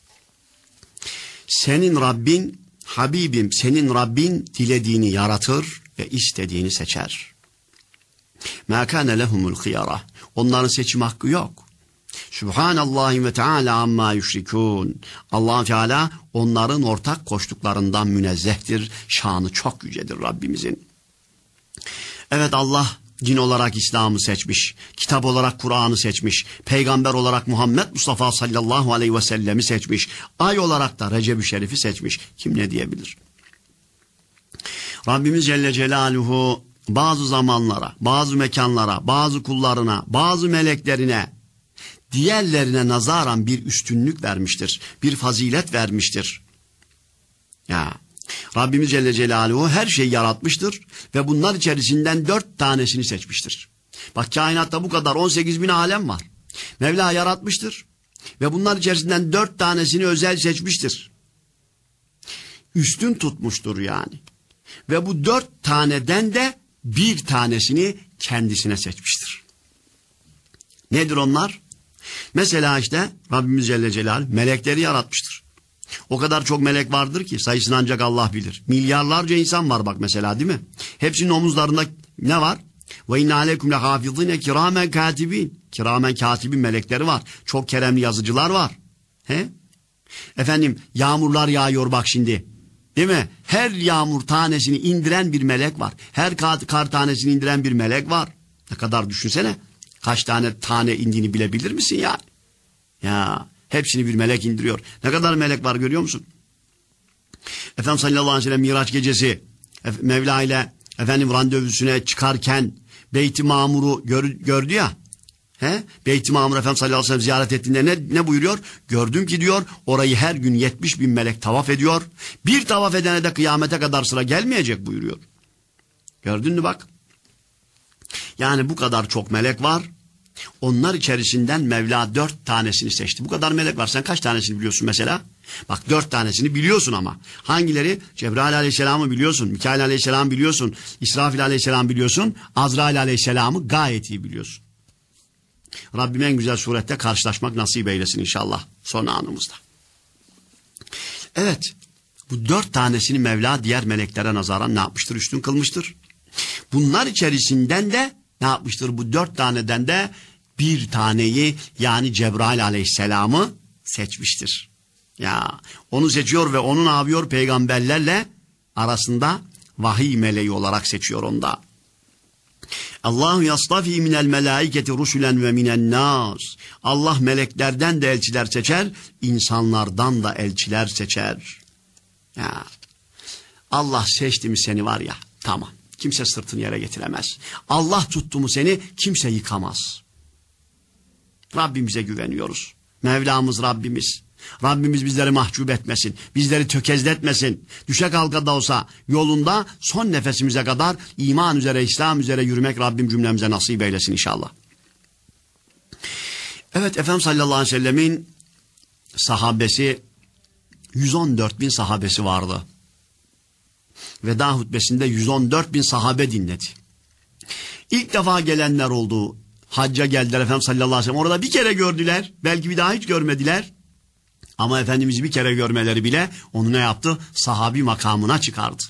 Senin Rabbin, Habibim, senin Rabbin dilediğini yaratır ve istediğini seçer. مَا كَانَ لَهُمُ الْخِيَرَةِ Onların seçim hakkı yok. Subhanallahi ve Teala amma yüşrikûn. Allah Teala onların ortak koştuklarından münezzehtir. Şanı çok yücedir Rabbimizin. Evet, Allah din olarak İslam'ı seçmiş, kitap olarak Kur'an'ı seçmiş, peygamber olarak Muhammed Mustafa sallallahu aleyhi ve sellem'i seçmiş, ay olarak da Recep-i Şerif'i seçmiş. Kim ne diyebilir? Rabbimiz Celle Celaluhu bazı zamanlara, bazı mekanlara, bazı kullarına, bazı meleklerine, diğerlerine nazaran bir üstünlük vermiştir, bir fazilet vermiştir. Ya Rabbimiz Celle Celaluhu her şeyi yaratmıştır ve bunlar içerisinden dört tanesini seçmiştir. Bak, kainatta bu kadar on sekiz bin alem var. Mevla yaratmıştır. Ve bunlar içerisinden dört tanesini özel seçmiştir. Üstün tutmuştur yani. Ve bu dört taneden de bir tanesini kendisine seçmiştir. Nedir onlar? Mesela işte Rabbimiz Celle Celaluhu melekleri yaratmıştır. O kadar çok melek vardır ki sayısını ancak Allah bilir. Milyarlarca insan var bak mesela, değil mi? Hepsinin omuzlarında ne var? Ve inne aleyküm lehafizine kiramen katibin. Kiramen katibin melekleri var. Çok keremli yazıcılar var. He? Efendim yağmurlar yağıyor bak şimdi. Değil mi? Her yağmur tanesini indiren bir melek var. Her kar, kar tanesini indiren bir melek var. Ne kadar düşünsene. Kaç tane tane indiğini bilebilir misin ya? Ya hepsini bir melek indiriyor. Ne kadar melek var görüyor musun? Efendimiz sallallahu aleyhi ve sellem Miraç gecesi Mevla ile efendim randevusuna çıkarken Beyt-i Mamur'u gör, gördü ya. He? Beyt-i Mamur Efendimiz sallallahu aleyhi ve sellem ziyaret ettiğinde ne, ne buyuruyor? Gördüm ki diyor orayı her gün yetmiş bin melek tavaf ediyor. Bir tavaf edene de kıyamete kadar sıra gelmeyecek buyuruyor. Gördün mü bak? Yani bu kadar çok melek var. Onlar içerisinden Mevla dört tanesini seçti. Bu kadar melek var. Sen kaç tanesini biliyorsun mesela? Bak dört tanesini biliyorsun ama. Hangileri? Cebrail aleyhisselamı biliyorsun. Mikail aleyhisselamı biliyorsun. İsrafil aleyhisselamı biliyorsun. Azrail aleyhisselamı gayet iyi biliyorsun. Rabbim en güzel surette karşılaşmak nasip eylesin inşallah son anımızda. Evet, bu dört tanesini Mevla diğer meleklere nazaran ne yapmıştır? Üstün kılmıştır. Bunlar içerisinden de ne yapmıştır? Bu dört taneden de bir taneyi yani Cebrail aleyhisselamı seçmiştir. Ya onu seçiyor ve onu ne yapıyor? Peygamberlerle arasında vahiy meleği olarak seçiyor onda. Allahu yastafi minel melaiketi rusulen ve minen nas. Allah meleklerden de elçiler seçer, insanlardan da elçiler seçer. Ya Allah seçti mi seni var ya, tamam. Kimse sırtını yere getiremez. Allah tuttu mu seni kimse yıkamaz. Rabbimize güveniyoruz. Mevlamız Rabbimiz. Rabbimiz bizleri mahcup etmesin. Bizleri tökezletmesin. Düşe kalka da olsa yolunda son nefesimize kadar iman üzere, İslam üzere yürümek Rabbim cümlemize nasip eylesin inşallah. Evet, Efendimiz sallallahu aleyhi ve sellemin sahabesi yüz on dört bin sahabesi vardı. Veda hutbesinde yüz on dört bin sahabe dinledi. İlk defa gelenler oldu. Hacca geldiler Efendimiz sallallahu aleyhi ve sellem. Orada bir kere gördüler. Belki bir daha hiç görmediler. Ama Efendimiz'i bir kere görmeleri bile onu ne yaptı? Sahabi makamına çıkardı.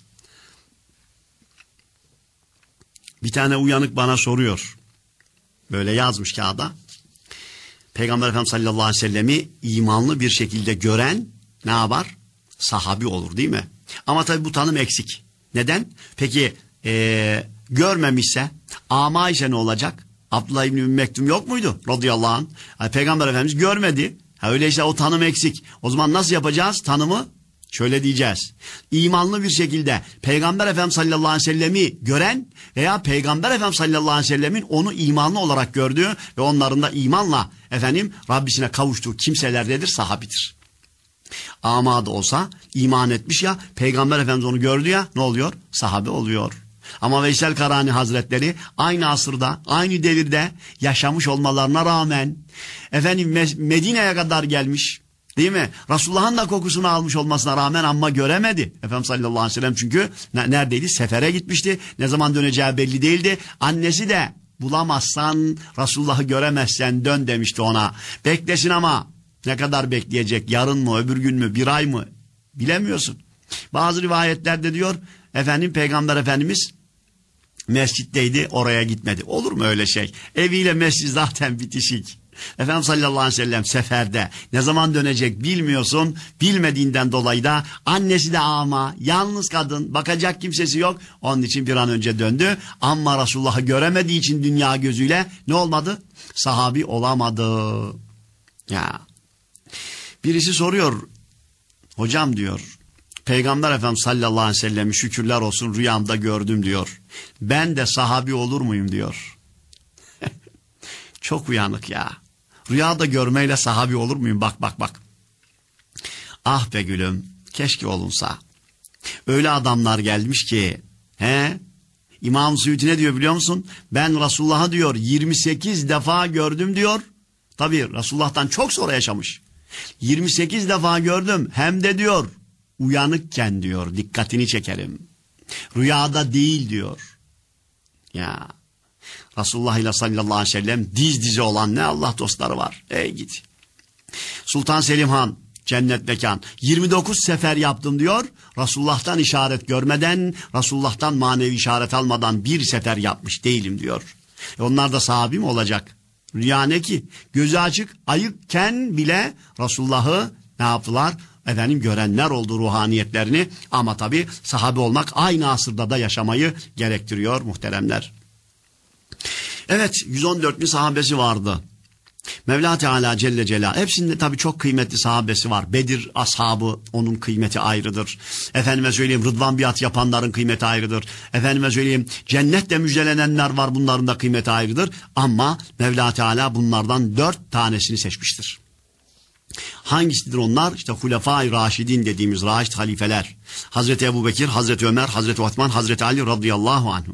Bir tane uyanık bana soruyor. Böyle yazmış kağıda. Peygamber Efendimiz sallallahu aleyhi ve sellemi imanlı bir şekilde gören ne yapar? Sahabi olur değil mi? Ama tabii bu tanım eksik. Neden? Peki ee, görmemişse, ama ise ne olacak? Abdullah İbni Ümmü Mektum yok muydu? Radıyallahu anh. Yani Peygamber Efendimiz görmedi. Ha, öyleyse o tanım eksik. O zaman nasıl yapacağız tanımı? Şöyle diyeceğiz. İmanlı bir şekilde Peygamber Efendimiz sallallahu aleyhi ve sellemi gören veya Peygamber Efendimiz sallallahu aleyhi ve sellemin onu imanlı olarak gördüğü ve onların da imanla efendim Rabbisine kavuştuğu kimselerdedir, sahabidir. Ama da olsa iman etmiş ya, Peygamber Efendimiz onu gördü ya, ne oluyor? Sahabe oluyor. Ama Veysel Karani Hazretleri aynı asırda, aynı devirde yaşamış olmalarına rağmen efendim Medine'ye kadar gelmiş, değil mi? Resulullah'ın da kokusunu almış olmasına rağmen ama göremedi. Efendimiz sallallahu aleyhi ve sellem çünkü neredeydi? Sefere gitmişti. Ne zaman döneceği belli değildi. Annesi de bulamazsan, Resulullah'ı göremezsen dön demişti ona. Beklesin ama ne kadar bekleyecek? Yarın mı, öbür gün mü, bir ay mı? Bilemiyorsun. Bazı rivayetlerde diyor efendim Peygamber Efendimiz mescitteydi, oraya gitmedi. Olur mu öyle şey? Eviyle mescid zaten bitişik. Efendimiz sallallahu aleyhi ve sellem seferde. Ne zaman dönecek bilmiyorsun. Bilmediğinden dolayı da annesi de ama, yalnız kadın, bakacak kimsesi yok. Onun için bir an önce döndü. Ama Resulullah'ı göremediği için dünya gözüyle ne olmadı? Sahabi olamadı. Ya. Birisi soruyor. Hocam diyor, Peygamber Efendimiz sallallahu aleyhi ve sellem'i şükürler olsun rüyamda gördüm diyor. Ben de sahabi olur muyum diyor. Çok uyanık ya. Rüyada görmeyle sahabi olur muyum? Bak bak bak. Ah be gülüm, keşke olunsa. Öyle adamlar gelmiş ki, he? İmam Suyuti ne diyor biliyor musun? Ben Resulullah'ı diyor yirmi sekiz defa gördüm diyor. Tabii Resulullah'tan çok sonra yaşamış. yirmi sekiz defa gördüm. Hem de diyor uyanıkken diyor dikkatini çekerim. Rüyada değil diyor. Ya Resulullah ile sallallahu aleyhi ve sellem diz dize olan ne Allah dostları var. Ey git. Sultan Selim Han cennet mekan yirmi dokuz sefer yaptım diyor. Resulullah'tan işaret görmeden, Resulullah'tan manevi işaret almadan bir sefer yapmış değilim diyor. E onlar da sahabi mi olacak? Rüya ne ki? Gözü açık, ayıkken bile Resulullah'ı ne yaptılar? Efendim görenler oldu ruhaniyetlerini. Ama tabii sahabe olmak aynı asırda da yaşamayı gerektiriyor muhteremler. Evet, yüz on dört bin sahabesi vardı. Mevla Teala Celle Celal hepsinde tabii çok kıymetli sahabesi var. Bedir ashabı onun kıymeti ayrıdır. Efendime söyleyeyim Rıdvan biat yapanların kıymeti ayrıdır. Efendime söyleyeyim cennetle müjdelenenler var, bunların da kıymeti ayrıdır. Ama Mevla Teala bunlardan dört tanesini seçmiştir. Hangisidir onlar? İşte Hulefai Raşidin dediğimiz Raşid halifeler. Hazreti Ebubekir, Hazreti Ömer, Hazreti Osman, Hazreti Ali radıyallahu anhum.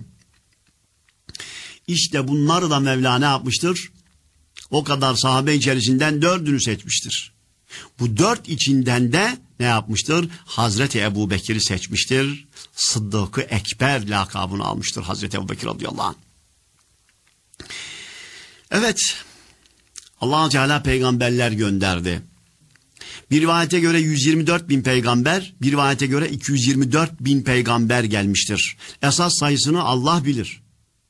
İşte bunları da Mevla ne yapmıştır? O kadar sahabe içerisinden dördünü seçmiştir. Bu dört içinden de ne yapmıştır? Hazreti Ebubekir'i seçmiştir. Sıddık-ı Ekber lakabını almıştır Hazreti Ebubekir radıyallahu anh. Evet, Allah-u Teala peygamberler gönderdi. Bir rivayete göre yüz yirmi dört bin peygamber, bir rivayete göre iki yüz yirmi dört bin peygamber gelmiştir. Esas sayısını Allah bilir.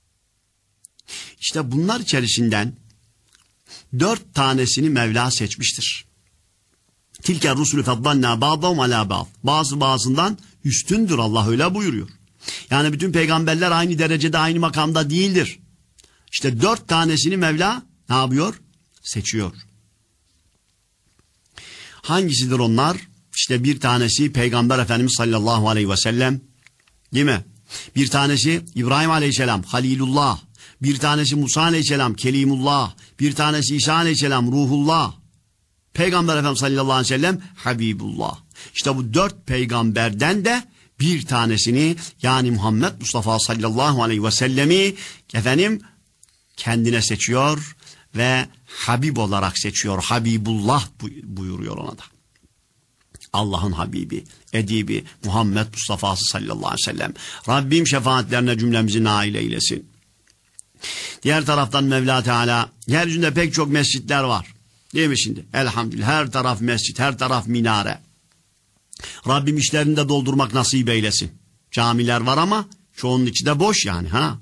İşte bunlar içerisinden dört tanesini Mevla seçmiştir. Tilke rusulü feddalna ba'dahum ala ba'd. Bazı bazından üstündür, Allah öyle buyuruyor. Yani bütün peygamberler aynı derecede, aynı makamda değildir. İşte dört tanesini Mevla ne yapıyor? Seçiyor. Hangisidir onlar? İşte bir tanesi Peygamber Efendimiz sallallahu aleyhi ve sellem, değil mi? Bir tanesi İbrahim aleyhisselam, Halilullah. Bir tanesi Musa aleyhisselam, Kelimullah. Bir tanesi İsa aleyhisselam, Ruhullah. Peygamber Efendimiz sallallahu aleyhi ve sellem, Habibullah. İşte bu dört peygamberden de bir tanesini, yani Muhammed Mustafa sallallahu aleyhi ve sellemi efendim kendine seçiyor ve Habib olarak seçiyor. Habibullah buyuruyor ona da. Allah'ın Habibi, Edibi, Muhammed Mustafa'sı sallallahu aleyhi ve sellem. Rabbim şefaatlerine cümlemizi nail eylesin. Diğer taraftan Mevla Teala, yeryüzünde pek çok mescitler var. Değil mi şimdi? Elhamdülillah, her taraf mescit, her taraf minare. Rabbim işlerini de doldurmak nasip eylesin. Camiler var ama çoğunun içi de boş yani. ha.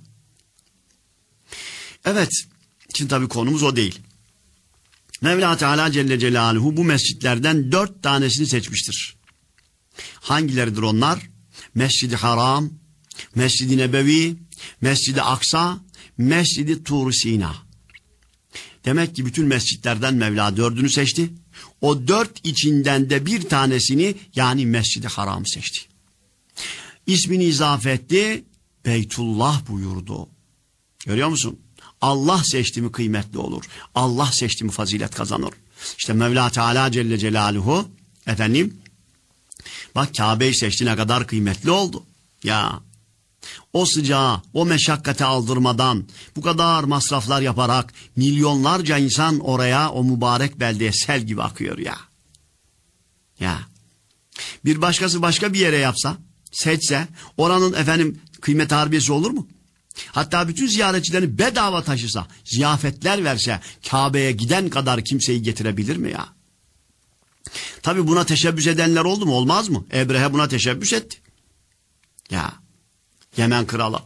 Evet, şimdi tabii konumuz o değil. Mevla Teala Celle Celaluhu bu mescitlerden dört tanesini seçmiştir. Hangileridir onlar? Mescid-i Haram, Mescid-i Nebevi, Mescid-i Aksa, Mescid-i Tur Sina. Demek ki bütün mescitlerden Mevla dördünü seçti. O dört içinden de bir tanesini, yani Mescid-i Haram seçti. İsmini izafe etti, Beytullah buyurdu. Görüyor musun? Allah seçti mi kıymetli olur. Allah seçti mi fazilet kazanır. İşte Mevla Teala Celle Celaluhu efendim bak Kabe'yi seçti, ne kadar kıymetli oldu. Ya o sıcağı, o meşakkate aldırmadan, bu kadar masraflar yaparak milyonlarca insan oraya, o mübarek beldeye sel gibi akıyor ya. Ya bir başkası başka bir yere yapsa, seçse, oranın efendim kıymet harbiyesi olur mu? Hatta bütün ziyaretçilerini bedava taşısa, ziyafetler verse, Kabe'ye giden kadar kimseyi getirebilir mi ya? Tabi buna teşebbüs edenler oldu mu, olmaz mı? Ebrehe buna teşebbüs etti. Ya Yemen kralı.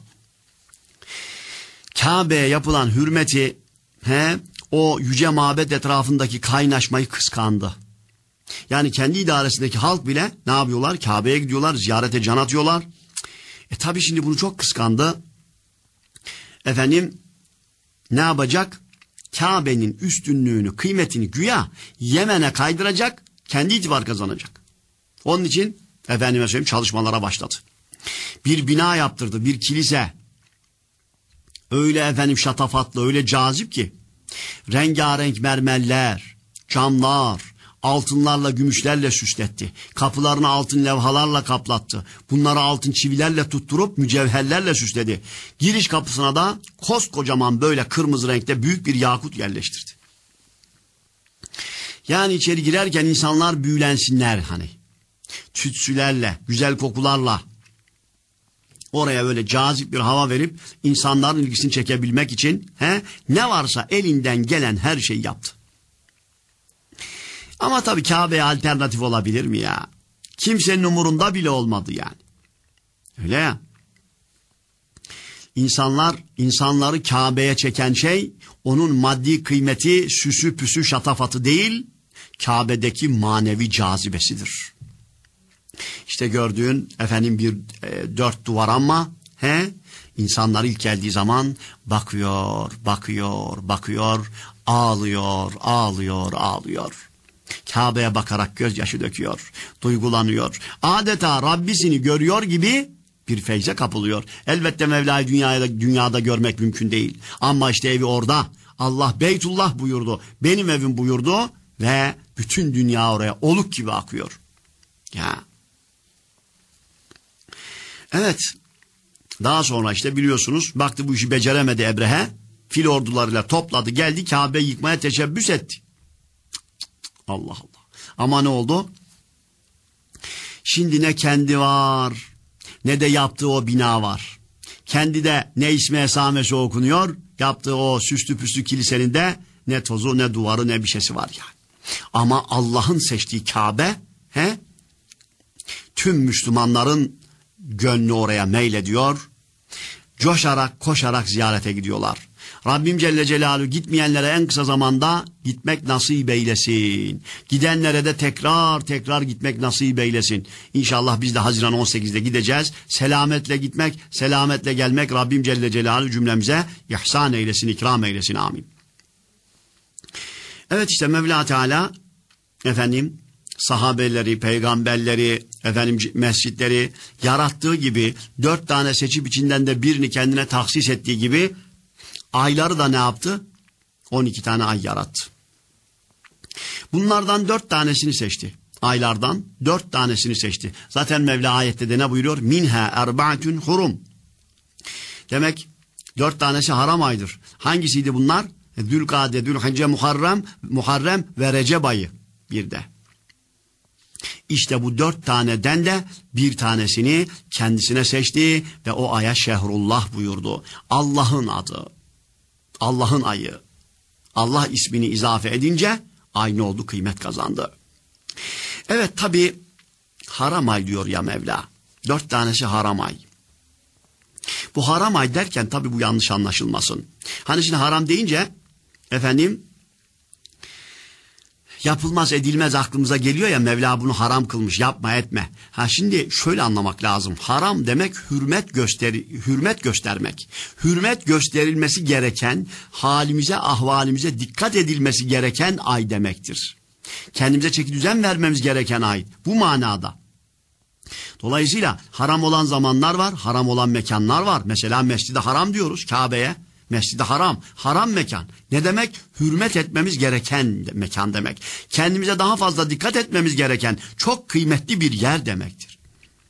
Kabe'ye yapılan hürmeti, he, o yüce mabet etrafındaki kaynaşmayı kıskandı. Yani kendi idaresindeki halk bile ne yapıyorlar? Kabe'ye gidiyorlar, ziyarete can atıyorlar. E tabi şimdi bunu çok kıskandı. Efendim ne yapacak? Kabe'nin üstünlüğünü, kıymetini güya Yemen'e kaydıracak, kendi itibar kazanacak. Onun için efendime söyleyeyim çalışmalara başladı. Bir bina yaptırdı, bir kilise. Öyle efendim şatafatlı, öyle cazip ki rengarenk mermerler, camlar, altınlarla, gümüşlerle süsletti. Kapılarını altın levhalarla kaplattı. Bunları altın çivilerle tutturup mücevherlerle süsledi. Giriş kapısına da koskocaman böyle kırmızı renkte büyük bir yakut yerleştirdi. Yani içeri girerken insanlar büyülensinler hani. Tütsülerle, güzel kokularla. Oraya böyle cazip bir hava verip insanların ilgisini çekebilmek için he, ne varsa elinden gelen her şeyi yaptı. Ama tabii Kabe'ye alternatif olabilir mi ya? Kimsenin umurunda bile olmadı yani. Öyle ya. İnsanlar, insanları Kabe'ye çeken şey onun maddi kıymeti, süsü püsü şatafatı değil, Kabe'deki manevi cazibesidir. İşte gördüğün efendim bir e, dört duvar ama he, insanlar ilk geldiği zaman bakıyor, bakıyor, bakıyor, ağlıyor, ağlıyor, ağlıyor. Kabe'ye bakarak gözyaşı döküyor, duygulanıyor. Adeta Rabbisini görüyor gibi bir feyze kapılıyor. Elbette Mevla'yı dünyada, dünyada görmek mümkün değil. Ama işte evi orada. Allah Beytullah buyurdu. Benim evim buyurdu ve bütün dünya oraya oluk gibi akıyor. Ya. Evet. Daha sonra işte biliyorsunuz baktı bu işi beceremedi Ebrehe. Fil ordularıyla topladı geldi Kabe'yi yıkmaya teşebbüs etti. Allah Allah. Ama ne oldu? Şimdi ne kendi var ne de yaptığı o bina var. Kendi de ne ismi esamesi okunuyor, yaptığı o süslü püslü kilisenin de ne tozu ne duvarı ne bir şeysi var yani. Ama Allah'ın seçtiği Kabe he, tüm Müslümanların gönlü oraya meylediyor. Coşarak koşarak ziyarete gidiyorlar. Rabbim Celle Celaluhu gitmeyenlere en kısa zamanda gitmek nasip eylesin. Gidenlere de tekrar tekrar gitmek nasip eylesin. İnşallah biz de Haziran on sekizde gideceğiz. Selametle gitmek, selametle gelmek Rabbim Celle Celaluhu cümlemize ihsan eylesin, ikram eylesin. Amin. Evet işte Mevla Teala efendim sahabeleri, peygamberleri, efendim mescitleri yarattığı gibi dört tane seçip içinden de birini kendine tahsis ettiği gibi ayları da ne yaptı? on iki tane ay yarattı. Bunlardan dört tanesini seçti. Aylardan dört tanesini seçti. Zaten Mevla ayette de ne buyuruyor? Minha erba'atun hurum. Demek dört tanesi haram aydır. Hangisiydi bunlar? Zülkade, Zülhicce, Muharrem, Muharrem ve Recep ayı bir de. İşte bu dört taneden de bir tanesini kendisine seçti ve o aya Şehrullah buyurdu. Allah'ın adı, Allah'ın ayı. Allah ismini izafe edince ay ne oldu? Kıymet kazandı. Evet tabi haram ay diyor ya Mevla. Dört tanesi haram ay. Bu haram ay derken tabi bu yanlış anlaşılmasın. Hani şimdi haram deyince efendim yapılmaz edilmez aklımıza geliyor ya Mevla bunu haram kılmış yapma etme. Ha şimdi şöyle anlamak lazım. Haram demek hürmet gösteri hürmet göstermek. Hürmet gösterilmesi gereken halimize ahvalimize dikkat edilmesi gereken ay demektir. Kendimize çeki düzen vermemiz gereken ay. Bu manada. Dolayısıyla haram olan zamanlar var, haram olan mekanlar var. Mesela Mescid-i Haram diyoruz Kabe'ye. Mescid-i Haram, haram mekan. Ne demek? Hürmet etmemiz gereken mekan demek. Kendimize daha fazla dikkat etmemiz gereken çok kıymetli bir yer demektir.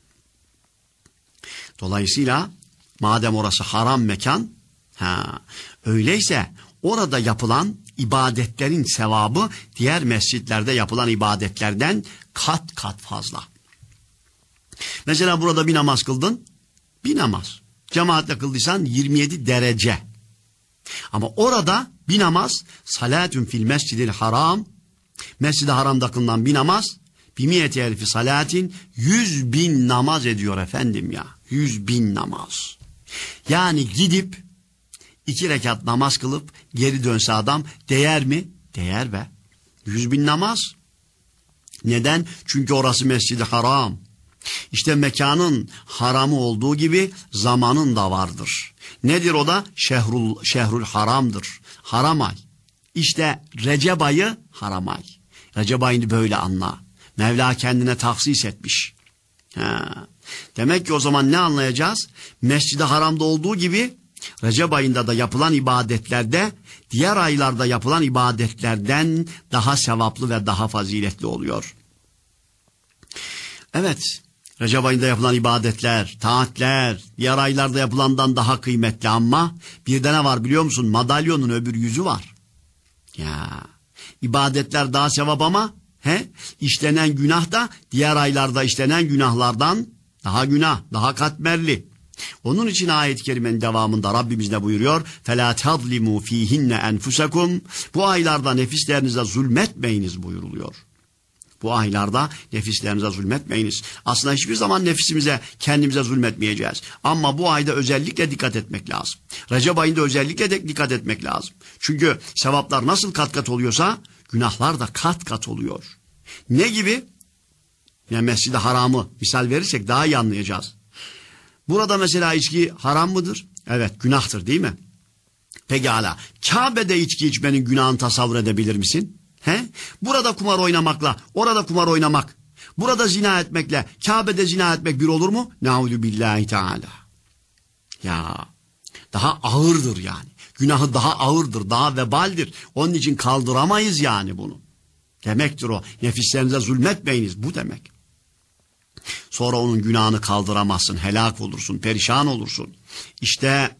Dolayısıyla madem orası haram mekan, ha, öyleyse orada yapılan ibadetlerin sevabı diğer mescitlerde yapılan ibadetlerden kat kat fazla. Mesela burada bir namaz kıldın, bir namaz. Cemaatle kıldıysan yirmi yedi derece. Ama orada bir namaz, salatun fil mescidil haram, Mescid-i Haram'da kılınan bir namaz, bimiyeti elfi salatin, yüz bin namaz ediyor efendim ya. Yüz bin namaz. Yani gidip iki rekat namaz kılıp geri dönse adam değer mi? Değer be. Yüz bin namaz. Neden? Çünkü orası Mescid-i Haram. İşte mekanın haramı olduğu gibi zamanın da vardır. Nedir o da? Şehrul, şehrul haramdır. Haram ay. İşte Recep ayı haram ay. Recep ayını böyle anla. Mevla kendine tahsis etmiş. Ha. Demek ki o zaman ne anlayacağız? Mescid-i Haram'da olduğu gibi Recep ayında da yapılan ibadetlerde diğer aylarda yapılan ibadetlerden daha sevaplı ve daha faziletli oluyor. Evet. Recep ayında yapılan ibadetler, taatler, diğer aylarda yapılandan daha kıymetli ama bir de ne var biliyor musun? Madalyonun öbür yüzü var. Ya ibadetler daha sevap ama he, işlenen günah da diğer aylarda işlenen günahlardan daha günah, daha katmerli. Onun için ayet-i kerimenin devamında Rabbimiz ne buyuruyor? فَلَا تَظْلِمُوا ف۪يهِنَّ اَنْفُسَكُمْ Bu aylarda nefislerinize zulmetmeyiniz buyuruluyor. Bu aylarda nefislerinize zulmetmeyiniz. Aslında hiçbir zaman nefisimize, kendimize zulmetmeyeceğiz. Ama bu ayda özellikle dikkat etmek lazım. Recep ayında özellikle de dikkat etmek lazım. Çünkü sevaplar nasıl kat kat oluyorsa günahlar da kat kat oluyor. Ne gibi? Yani Mescid-i Haram'ı misal verirsek daha iyi anlayacağız. Burada mesela içki haram mıdır? Evet, günahtır değil mi? Pekala, Kabe'de içki içmenin günahını tasavvur edebilir misin? He? Burada kumar oynamakla, orada kumar oynamak, burada zina etmekle, Kabe'de zina etmek bir olur mu? Nauzu billahi teala. Ya, daha ağırdır yani. Günahı daha ağırdır, daha vebaldir. Onun için kaldıramayız yani bunu. Demektir o. Nefislerinize zulmetmeyiniz. Bu demek. Sonra onun günahını kaldıramazsın. Helak olursun, perişan olursun. İşte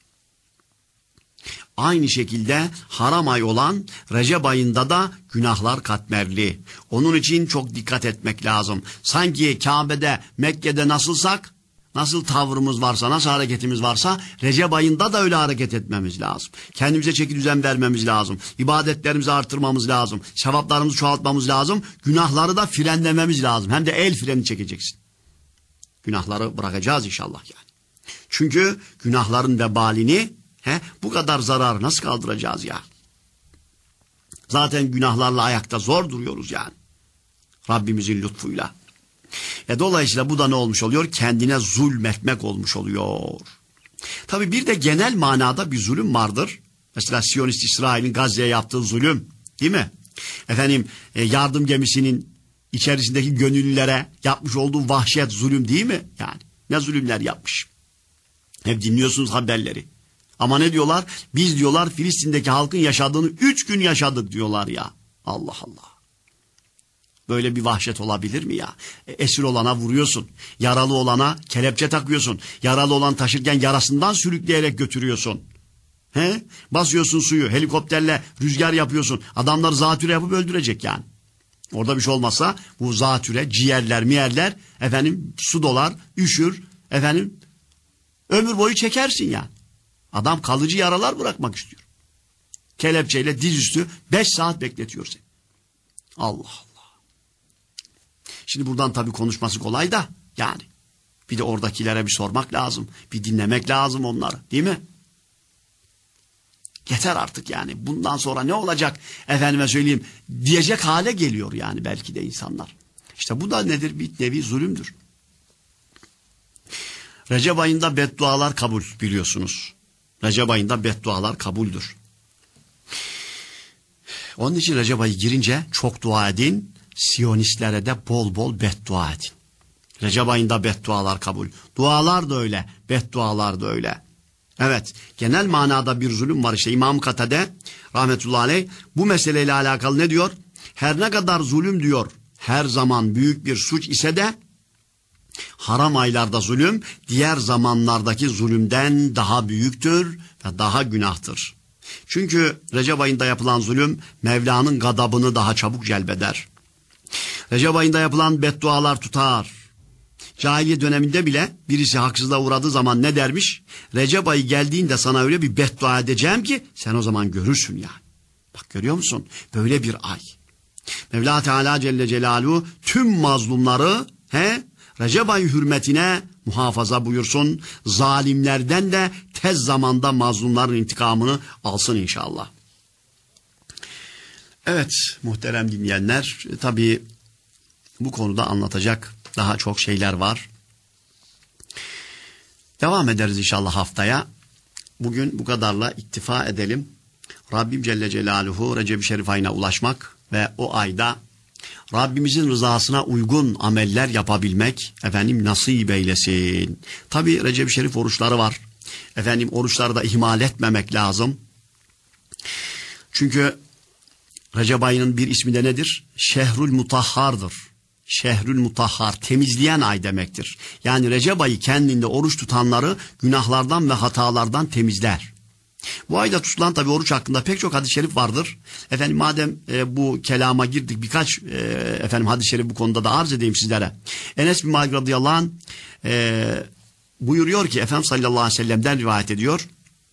aynı şekilde haram ay olan Recep ayında da günahlar katmerli. Onun için çok dikkat etmek lazım. Sanki Kabe'de, Mekke'de nasılsak, nasıl tavrımız varsa, nasıl hareketimiz varsa Recep ayında da öyle hareket etmemiz lazım. Kendimize çeki düzen vermemiz lazım. İbadetlerimizi artırmamız lazım. Sevaplarımızı çoğaltmamız lazım. Günahları da frenlememiz lazım. Hem de el freni çekeceksin. Günahları bırakacağız inşallah yani. Çünkü günahların vebalini, he, bu kadar zararı nasıl kaldıracağız ya? Zaten günahlarla ayakta zor duruyoruz yani. Rabbimizin lütfuyla. E dolayısıyla bu da ne olmuş oluyor? Kendine zulmetmek olmuş oluyor. Tabii bir de genel manada bir zulüm vardır. Mesela Siyonist İsrail'in Gazze'ye yaptığı zulüm, değil mi? Efendim e, yardım gemisinin içerisindeki gönüllülere yapmış olduğu vahşet zulüm değil mi? Yani ne zulümler yapmış. Hep dinliyorsunuz haberleri. Ama ne diyorlar? Biz diyorlar Filistin'deki halkın yaşadığını üç gün yaşadık diyorlar ya. Allah Allah. Böyle bir vahşet olabilir mi ya? E, esir olana vuruyorsun. Yaralı olana kelepçe takıyorsun. Yaralı olan taşırken yarasından sürükleyerek götürüyorsun. He? Basıyorsun suyu. Helikopterle rüzgar yapıyorsun. Adamlar zatüre yapıp öldürecek yani. Orada bir şey olmazsa bu zatüre, ciğerler, miyerler efendim su dolar, üşür, efendim ömür boyu çekersin yani. Adam kalıcı yaralar bırakmak istiyor. Kelepçeyle dizüstü beş saat bekletiyor seni. Allah Allah. Şimdi buradan tabii konuşması kolay da yani. Bir de oradakilere bir sormak lazım. Bir dinlemek lazım onları, değil mi? Yeter artık yani. Bundan sonra ne olacak efendime söyleyeyim diyecek hale geliyor yani belki de insanlar. İşte bu da nedir? Bir nevi zulümdür. Recep ayında beddualar kabul biliyorsunuz. Recep ayında beddualar kabuldür. Onun için Recep ayı girince çok dua edin. Siyonistlere de bol bol beddua edin. Recep ayında beddualar kabul. Dualar da öyle, beddualar da öyle. Evet, genel manada bir zulüm var işte. İmam Katade rahmetullahi aleyh bu meseleyle alakalı ne diyor? Her ne kadar zulüm diyor, her zaman büyük bir suç ise de haram aylarda zulüm diğer zamanlardaki zulümden daha büyüktür ve daha günahtır. Çünkü Recep ayında yapılan zulüm Mevla'nın gadabını daha çabuk celbeder. Recep ayında yapılan beddualar tutar. Cahiliye döneminde bile birisi haksızlığa uğradığı zaman ne dermiş? Recep ayı geldiğinde sana öyle bir beddua edeceğim ki sen o zaman görürsün yani. Bak görüyor musun? Böyle bir ay. Mevla Teala Celle Celaluhu tüm mazlumları he, Recep ayı hürmetine muhafaza buyursun. Zalimlerden de tez zamanda mazlumların intikamını alsın inşallah. Evet muhterem dinleyenler, tabii bu konuda anlatacak daha çok şeyler var. Devam ederiz inşallah haftaya. Bugün bu kadarla iktifa edelim. Rabbim Celle Celaluhu Recep-i Şerif ayına ulaşmak ve o ayda Rabbimizin rızasına uygun ameller yapabilmek efendim nasip eylesin. Tabi Recep-i Şerif oruçları var. Efendim oruçları da ihmal etmemek lazım. Çünkü Recep ayının bir ismi de nedir? Şehrül Mutahhar'dır. Şehrül Mutahhar, temizleyen ay demektir. Yani Recep ayı kendinde oruç tutanları günahlardan ve hatalardan temizler. Bu ayda tutulan tabi oruç hakkında pek çok hadis-i şerif vardır. Efendim madem e, bu kelama girdik, birkaç e, efendim hadis-i şerif bu konuda da arz edeyim sizlere. Enes bin Malik radıyallahu anh e, buyuruyor ki, Efendimiz sallallahu aleyhi ve sellem'den rivayet ediyor.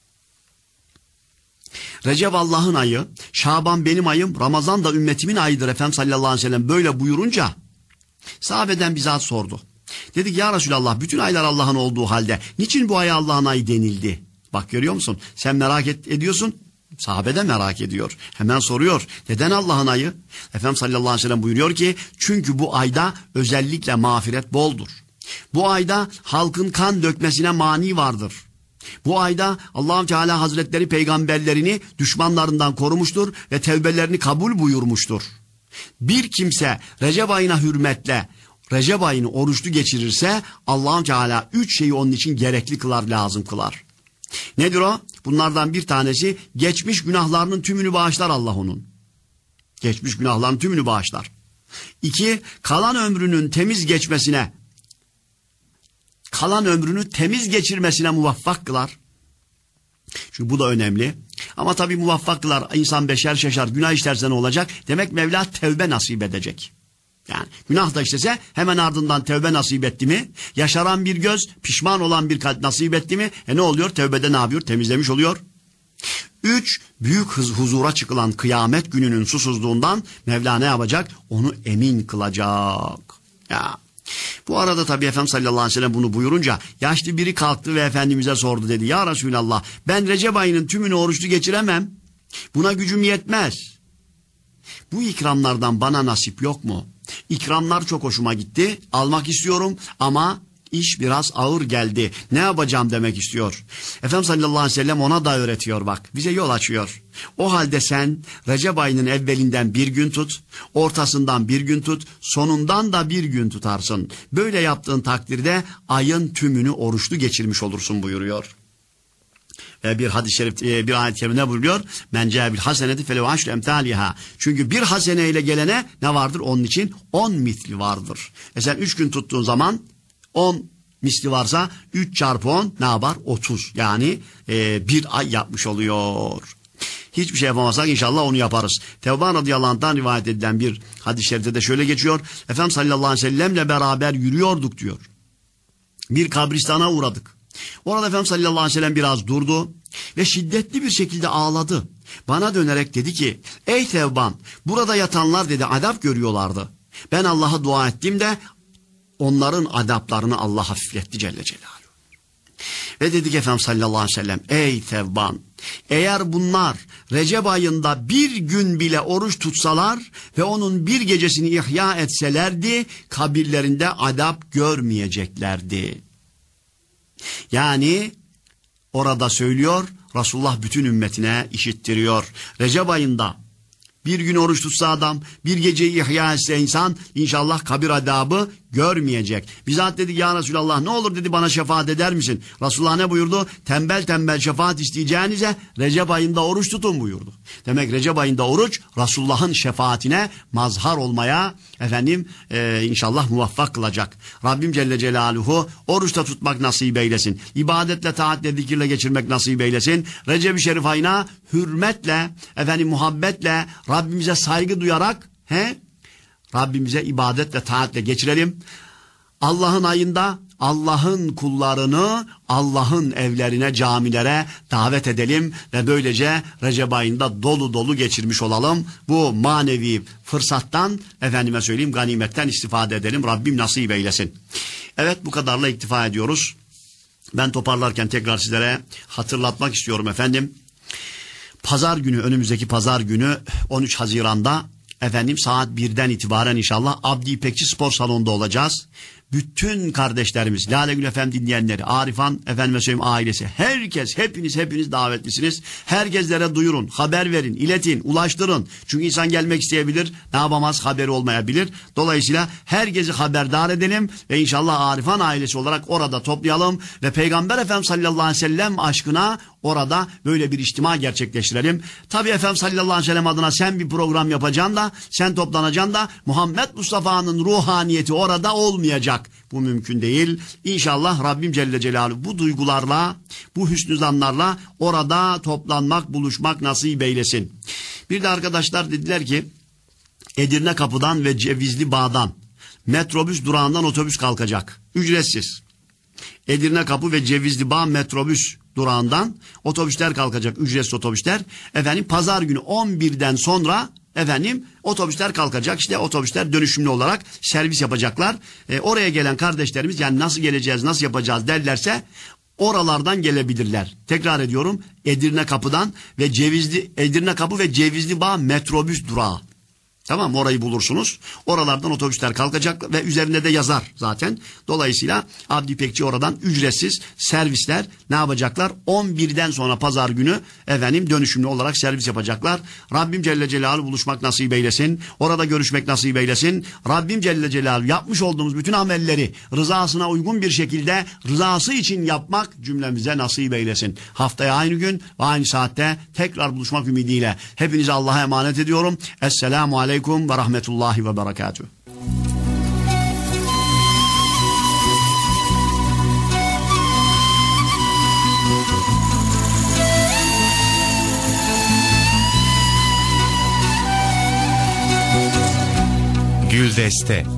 Recep Allah'ın ayı, Şaban benim ayım, Ramazan da ümmetimin ayıdır. Efendimiz sallallahu aleyhi ve sellem böyle buyurunca sahabeden bir zat sordu. Dedi ki ya Resulallah, bütün aylar Allah'ın olduğu halde niçin bu aya Allah'ın ayı denildi? Bak görüyor musun? Sen merak et, ediyorsun. Sahabe de merak ediyor. Hemen soruyor. Neden Allah'ın ayı? Efendimiz sallallahu aleyhi ve sellem buyuruyor ki çünkü bu ayda özellikle mağfiret boldur. Bu ayda halkın kan dökmesine mani vardır. Bu ayda Allah-u Teala Hazretleri peygamberlerini düşmanlarından korumuştur ve tevbelerini kabul buyurmuştur. Bir kimse Recep ayına hürmetle Recep ayını oruçlu geçirirse Allah-u Teala üç şeyi onun için gerekli kılar, lazım kılar. Nedir o? Bunlardan bir tanesi, geçmiş günahlarının tümünü bağışlar Allah onun. Geçmiş günahlarının tümünü bağışlar. İki, kalan ömrünün temiz geçmesine, kalan ömrünü temiz geçirmesine muvaffak kılar. Çünkü bu da önemli. Ama tabii muvaffak kılar, insan beşer şaşar, günah işlerse ne olacak? Demek Mevla tevbe nasip edecek. Yani günah da işlese hemen ardından tevbe nasip etti mi? Yaşaran bir göz, pişman olan bir kalp nasip etti mi? E ne oluyor? Tevbede ne yapıyor? Temizlemiş oluyor. Üç, büyük hız huzura çıkılan kıyamet gününün susuzluğundan Mevla ne yapacak? Onu emin kılacak. Ya. Bu arada tabii Efendimiz sallallahu aleyhi ve sellem bunu buyurunca yaşlı biri kalktı ve Efendimiz'e sordu, dedi. Ya Resulallah, ben Recep ayının tümünü oruçlu geçiremem. Buna gücüm yetmez. Bu ikramlardan bana nasip yok mu? İkramlar çok hoşuma gitti. Almak istiyorum ama iş biraz ağır geldi. Ne yapacağım demek istiyor. Efendimiz sallallahu aleyhi ve sellem ona da öğretiyor bak. Bize yol açıyor. O halde sen Recep ayının evvelinden bir gün tut, ortasından bir gün tut, sonundan da bir gün tutarsın. Böyle yaptığın takdirde ayın tümünü oruçlu geçirmiş olursun buyuruyor. Ve bir hadis-i şerif, bir ayet-i kerime buyuruyor. Men cebil haseneti felev aşru emtaliha. Çünkü bir haseneyle gelene ne vardır? Onun için on misli vardır. E sen üç gün tuttuğun zaman on misli varsa üç çarpı on ne yapar? otuz. Yani e, bir ay yapmış oluyor. Hiçbir şey yapamazsak inşallah onu yaparız. Tevban radıyallahu anh'tan rivayet edilen bir hadis-i şerifte de şöyle geçiyor. Efendimiz sallallahu aleyhi ve sellemle beraber yürüyorduk diyor. Bir kabristana uğradık. Orada Efendimiz sallallahu aleyhi ve sellem biraz durdu ve şiddetli bir şekilde ağladı. Bana dönerek dedi ki, ey Tevban, burada yatanlar dedi azap görüyorlardı. Ben Allah'a dua ettim de onların azaplarını Allah hafifletti Celle Celaluhu. Ve dedi ki Efendimiz sallallahu aleyhi ve sellem, ey Tevban, eğer bunlar Recep ayında bir gün bile oruç tutsalar ve onun bir gecesini ihya etselerdi, kabirlerinde azap görmeyeceklerdi. Yani orada söylüyor, Resulullah bütün ümmetine işittiriyor. Recep ayında bir gün oruç tutsa adam, bir geceyi ihya etse insan, inşallah kabir adabı görmeyecek. Bizzat dedi ya Resulallah, ne olur dedi bana şefaat eder misin? Resulullah ne buyurdu? Tembel tembel şefaat isteyeceğinize Recep ayında oruç tutun buyurdu. Demek Recep ayında oruç Resulullah'ın şefaatine mazhar olmaya efendim e, inşallah muvaffak kılacak. Rabbim Celle Celaluhu oruçta tutmak nasip eylesin. İbadetle, taatle, zikirle geçirmek nasip eylesin. Recep-i Şerif ayına hürmetle, efendim muhabbetle, Rabbimize saygı duyarak he, Rabbimize ibadetle, taatle geçirelim. Allah'ın ayında Allah'ın kullarını Allah'ın evlerine, camilere davet edelim ve böylece Recep ayında dolu dolu geçirmiş olalım. Bu manevi fırsattan, efendime söyleyeyim, ganimetten istifade edelim. Rabbim nasip eylesin. Evet, bu kadarla iktifa ediyoruz. Ben toparlarken tekrar sizlere hatırlatmak istiyorum efendim. Pazar günü, önümüzdeki pazar günü on üç Haziran'da efendim saat birden itibaren inşallah Abdi İpekçi Spor Salonu'nda olacağız. Bütün kardeşlerimiz, Lale Gül Efem dinleyenleri, Arifan efendime söyleyeyim ailesi, herkes, hepiniz hepiniz davetlisiniz. Herkeslere duyurun, haber verin, iletin, ulaştırın. Çünkü insan gelmek isteyebilir, ne yapamaz, haberi olmayabilir. Dolayısıyla herkesi haberdar edelim ve inşallah Arifan ailesi olarak orada toplayalım ve Peygamber Efendimiz sallallahu aleyhi ve sellem aşkına orada böyle bir içtima gerçekleştirelim. Tabii Efendimiz sallallahu aleyhi ve sellem adına sen bir program yapacaksın da, sen toplanacaksın da Muhammed Mustafa'nın ruhaniyeti orada olmayacak. Bu mümkün değil. İnşallah Rabbim Celle Celaluhu bu duygularla, bu hüsnü zanlarla orada toplanmak, buluşmak nasip eylesin. Bir de arkadaşlar dediler ki Edirne Kapı'dan ve Cevizli Bağ'dan metrobüs durağından otobüs kalkacak. Ücretsiz. Edirne Kapı ve Cevizli Bağ metrobüs durağından otobüsler kalkacak. Ücretsiz otobüsler. Efendim pazar günü on birden sonra efendim otobüsler kalkacak. İşte otobüsler dönüşümlü olarak servis yapacaklar. E, oraya gelen kardeşlerimiz yani nasıl geleceğiz, nasıl yapacağız derlerse oralardan gelebilirler. Tekrar ediyorum. Edirne Kapı'dan ve Cevizli Edirne Kapı ve Cevizli Bağ metrobüs durağı. Tamam, orayı bulursunuz. Oralardan otobüsler kalkacak ve üzerinde de yazar zaten. Dolayısıyla Abdi İpekçi oradan ücretsiz servisler ne yapacaklar? on birden sonra pazar günü efendim dönüşümlü olarak servis yapacaklar. Rabbim Celle Celaluhu buluşmak nasip eylesin. Orada görüşmek nasip eylesin. Rabbim Celle Celaluhu yapmış olduğumuz bütün amelleri rızasına uygun bir şekilde rızası için yapmak cümlemize nasip eylesin. Haftaya aynı gün ve aynı saatte tekrar buluşmak ümidiyle hepinizi Allah'a emanet ediyorum. Esselamu Aleyküm ve rahmetullahi ve berekatuhu. Güldeste